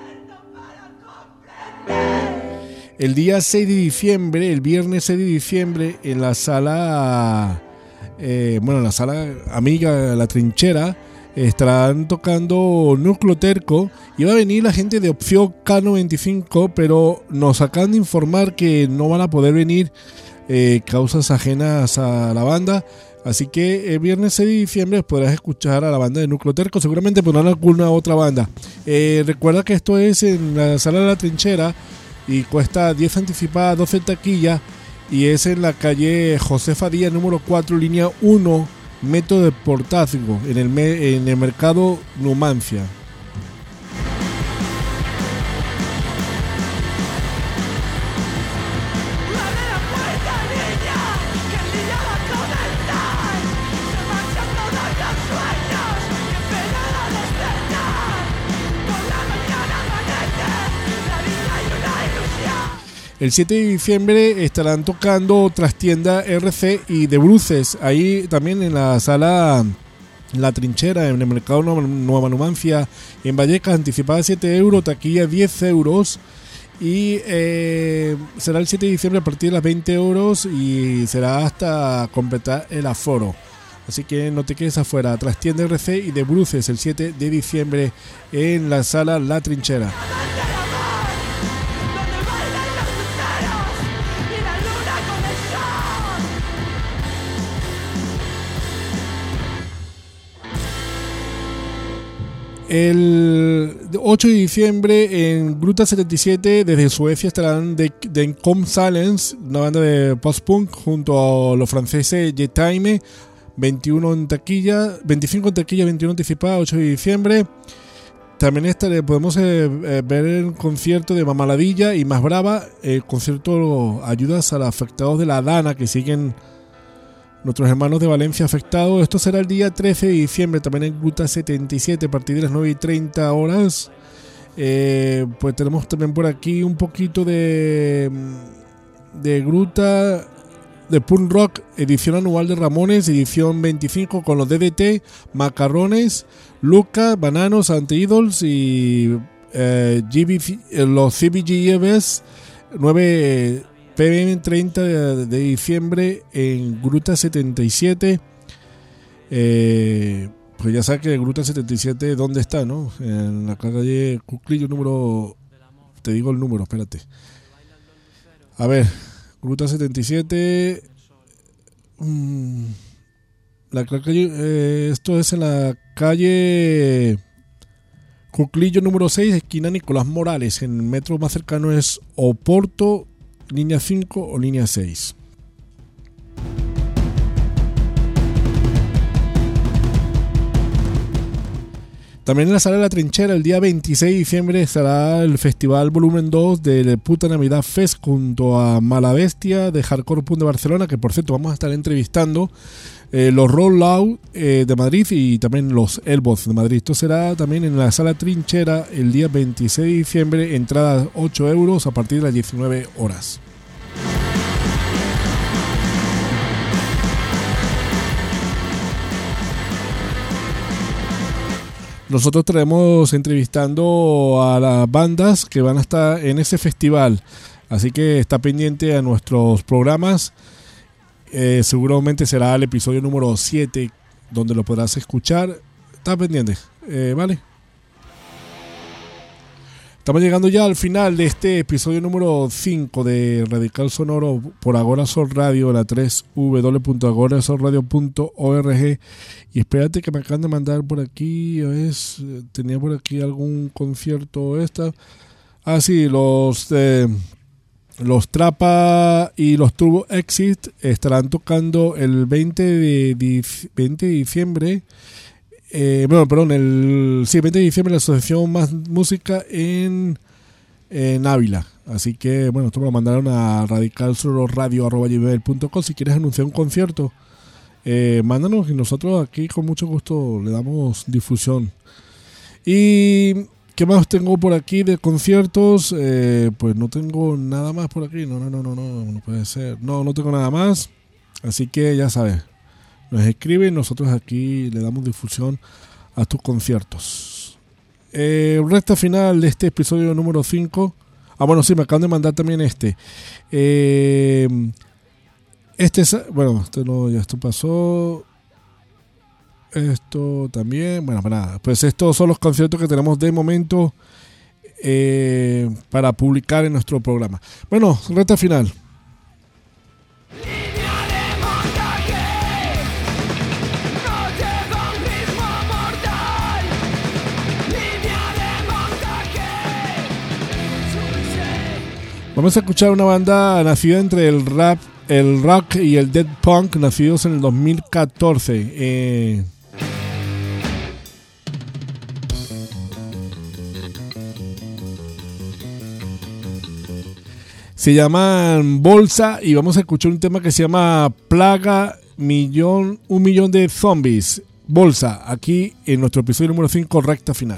El día seis de diciembre, el viernes seis de diciembre, en la sala, eh, bueno, en la sala amiga La Trinchera, estarán tocando Núcleo Terco. Iba a venir la gente de Opción K noventa y cinco, pero nos acaban de informar que no van a poder venir, Eh, causas ajenas a la banda. Así que el viernes seis de diciembre podrás escuchar a la banda de Núcleo Terco. Seguramente pondrán alguna otra banda. Eh, recuerda que esto es en la sala de La Trinchera y cuesta diez anticipadas, doce taquillas, y es en la calle Josefa Díaz número cuatro, línea uno, método de Portazgo, en el, me- en el mercado Numancia. El siete de diciembre estarán tocando Trastienda R C y de Bruces, ahí también en la sala La Trinchera, en el mercado Nueva Numancia, en Vallecas, anticipada siete euros, taquilla diez euros. Y eh, será el siete de diciembre a partir de las veinte euros y será hasta completar el aforo. Así que no te quedes afuera. Trastienda R C y de Bruces el siete de diciembre en la sala La Trinchera. El ocho de diciembre en Gruta setenta y siete, desde Suecia, estarán The, The Com Silence, una banda de post-punk, junto a los franceses Yetaime. veintiuno en taquilla, veinticinco en taquilla, veintiuno anticipada, ocho de diciembre. También estaré, podemos eh, eh, ver el concierto de Mamaladilla y Más Brava, el concierto Ayudas a los Afectados de la Dana, que siguen nuestros hermanos de Valencia afectados. Esto será el día trece de diciembre, también en Gruta setenta y siete, a partir de las nueve y treinta horas. Eh, pues tenemos también por aquí un poquito de, de Gruta, de Punk Rock, edición anual de Ramones, edición veinticinco, con los D D T, Macarrones, Luca, Bananos, Anti-Idols y eh, G B C, eh, los C B G E Vs, nueve P M treinta de, de diciembre en Gruta setenta y siete. Eh, pues ya sabes que Gruta setenta y siete, ¿dónde está, no? En la calle Cuclillo número... Te digo el número, espérate. A ver, Gruta setenta y siete... Mmm, la calle, eh, esto es en la calle Cuclillo número seis, esquina Nicolás Morales. En el metro más cercano es Oporto, línea cinco o línea seis. También en la Sala de la Trinchera, el día veintiséis de diciembre, estará el Festival Volumen dos del Puta Navidad Fest junto a Malabestia de Hardcore Punk de Barcelona, que por cierto vamos a estar entrevistando eh, los Roll Out eh, de Madrid y también los Elbows de Madrid. Esto será también en la Sala Trinchera el día veintiséis de diciembre, entrada ocho euros a partir de las diecinueve horas. Nosotros estaremos entrevistando a las bandas que van a estar en ese festival, así que está pendiente a nuestros programas. Eh, seguramente será el episodio número siete donde lo podrás escuchar. Está pendiente, eh, ¿vale? Estamos llegando ya al final de este episodio número cinco de Radical Sonoro por Agora Sol Radio, la tres w w w punto agora sol radio punto org. Y espérate que me acaban de mandar por aquí, a ver, tenía por aquí algún concierto esta. Ah, sí, los eh, los Trapa y los Turbo Exit estarán tocando el veinte de diciembre. Eh, bueno, perdón, el sí, veinte de diciembre la asociación Más Música en, en Ávila. Así que, bueno, esto me lo mandaron a radical sonoro radio arroba gmail punto com. Si quieres anunciar un concierto, eh, mándanos y nosotros aquí con mucho gusto le damos difusión. Y ¿qué más tengo por aquí de conciertos? Eh, pues no tengo nada más por aquí. No, no, no, no, no, no puede ser. No, no tengo nada más. Así que ya sabes. Nos escriben, nosotros aquí le damos difusión a tus conciertos. Eh, recta final de este episodio número cinco. Ah, bueno, sí, me acaban de mandar también este. Eh, este es, bueno, esto no, ya esto pasó. Esto también, bueno, para nada. Pues estos son los conciertos que tenemos de momento eh, para publicar en nuestro programa. Bueno, recta final. Vamos a escuchar una banda nacida entre el rap, el rock y el dead punk, nacidos en el dos mil catorce. Eh, se llaman Bolsa y vamos a escuchar un tema que se llama Plaga, millón, un millón de zombies. Bolsa, aquí en nuestro episodio número cinco, recta final.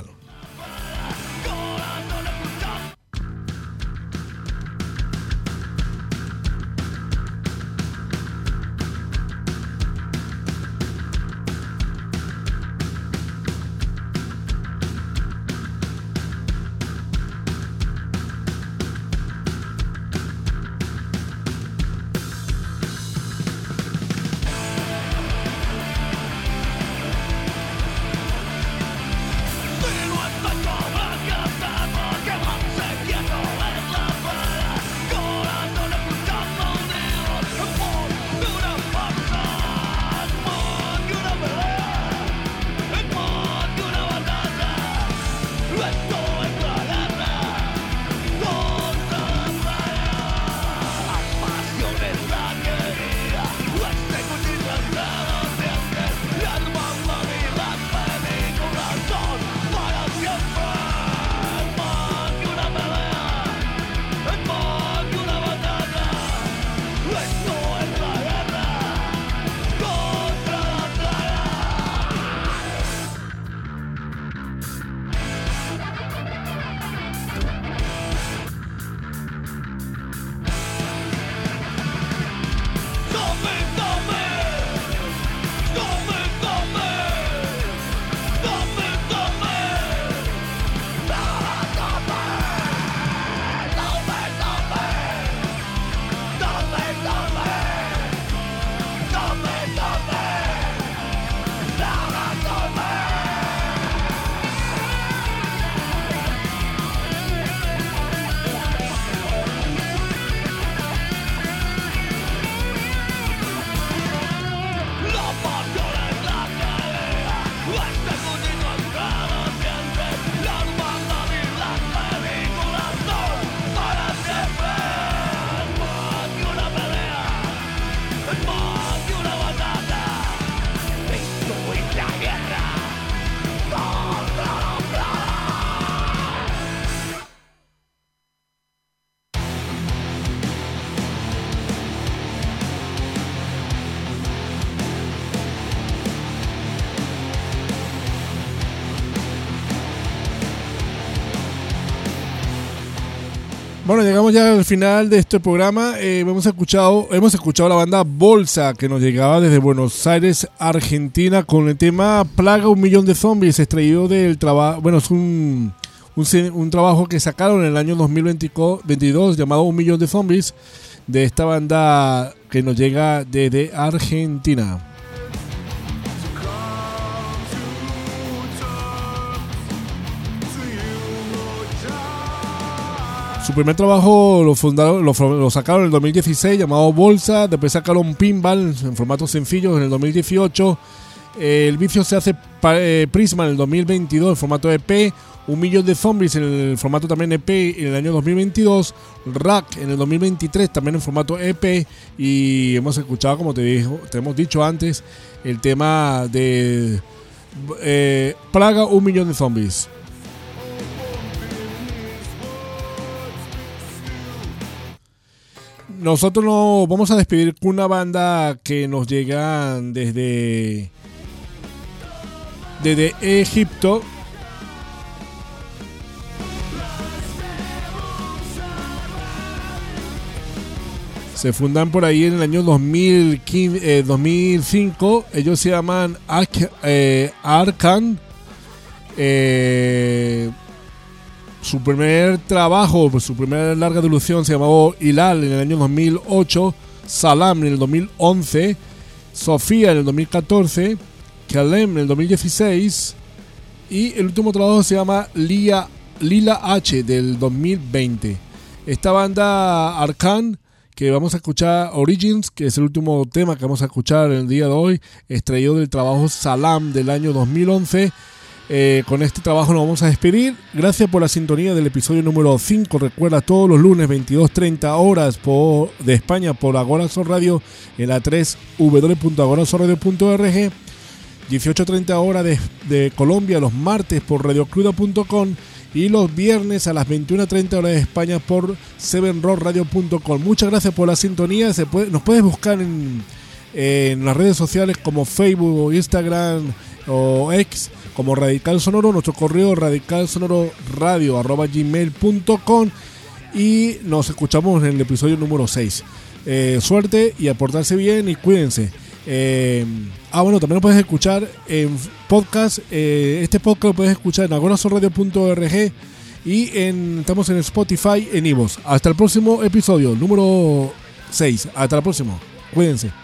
Tenemos Bueno, llegamos ya al final de este programa. Eh, hemos escuchado, hemos escuchado la banda Bolsa, que nos llegaba desde Buenos Aires, Argentina, con el tema Plaga un millón de zombies, extraído del trabajo. Bueno, es un, un, un trabajo que sacaron en el año dos mil veintidós llamado Un millón de zombies, de esta banda que nos llega desde Argentina. Su primer trabajo lo, fundaron, lo, lo sacaron en el dos mil dieciséis, llamado Bolsa. Después sacaron Pinball en formato sencillo en el dos mil dieciocho. Eh, el vicio se hace pa, eh, Prisma en el dos mil veintidós en formato E P. Un millón de zombies en el formato también E P en el año dos mil veintidós. Rack en el dos mil veintitrés también en formato E P. Y hemos escuchado, como te, dijo, te hemos dicho antes, el tema de eh, Plaga un millón de zombies. Nosotros nos vamos a despedir con una banda que nos llega desde, desde Egipto. Se fundan por ahí en el año dos mil quince, eh, dos mil cinco. Ellos se llaman Ark, eh, Arkan. Eh, Su primer trabajo, pues su primera larga duración se llamó Hilal en el año dos mil ocho, Salam en el dos mil once, Sofía en el dos mil catorce, Kalem en el dos mil dieciséis y el último trabajo se llama Lila, Lila H del dos mil veinte. Esta banda Arkan, que vamos a escuchar Origins, que es el último tema que vamos a escuchar en el día de hoy, extraído del trabajo Salam del año dos mil once. Eh, con este trabajo nos vamos a despedir. Gracias por la sintonía del episodio número cinco. Recuerda, todos los lunes veintidós treinta horas por, de España por Agora Sol Radio en la tres w w w punto agora sol radio punto org, dieciocho treinta horas de, de Colombia los martes por radio cruda punto com y los viernes a las veintiuna treinta horas de España por seven rock radio punto com. Muchas gracias por la sintonía. Se puede, nos puedes buscar en, en las redes sociales como Facebook o Instagram o X como Radical Sonoro, nuestro correo radicalsonororadio arroba gmail punto com y nos escuchamos en el episodio número seis. Eh, suerte y a portarse bien y cuídense. Eh, ah, bueno, también lo puedes escuchar en podcast. Eh, este podcast lo puedes escuchar en agora sol radio punto org y en, estamos en Spotify, en iVoox. Hasta el próximo episodio, número seis. Hasta el próximo. Cuídense.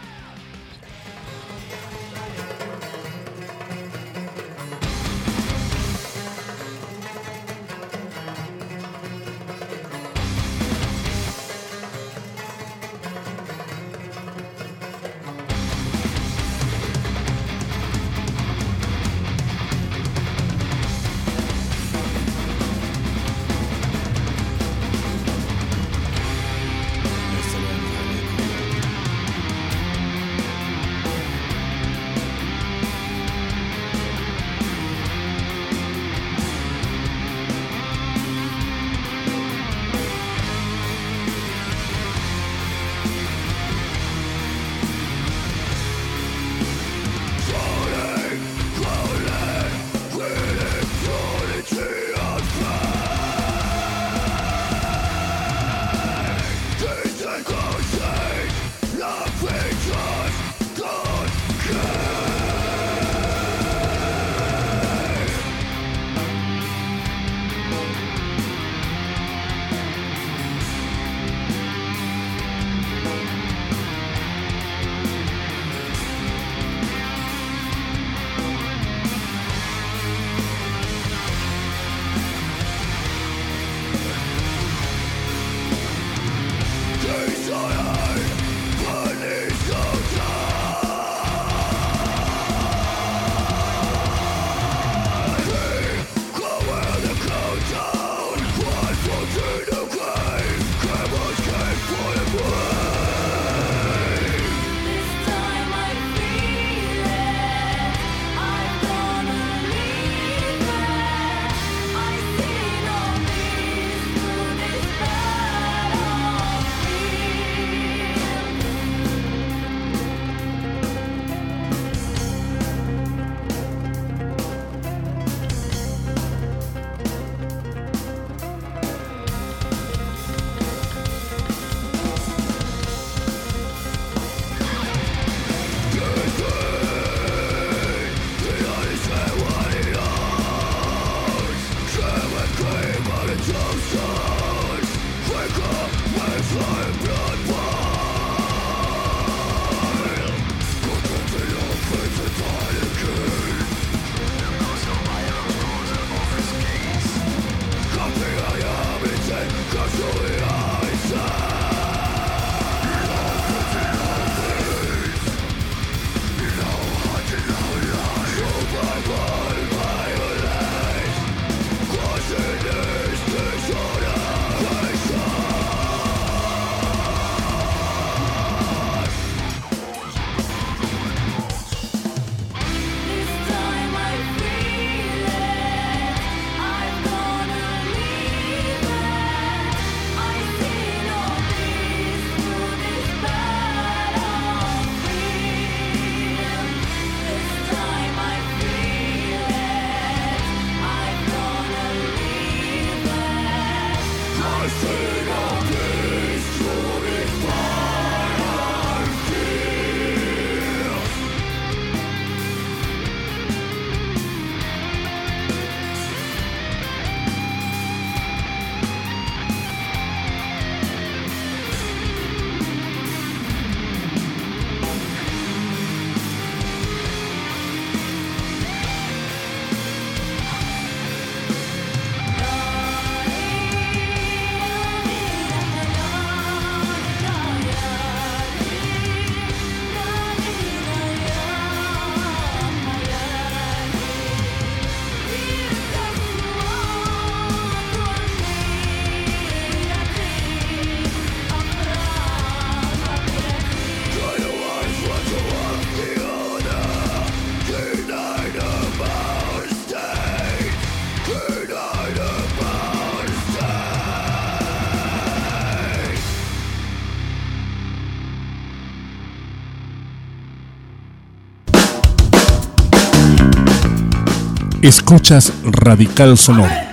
Escuchas Radical Sonoro.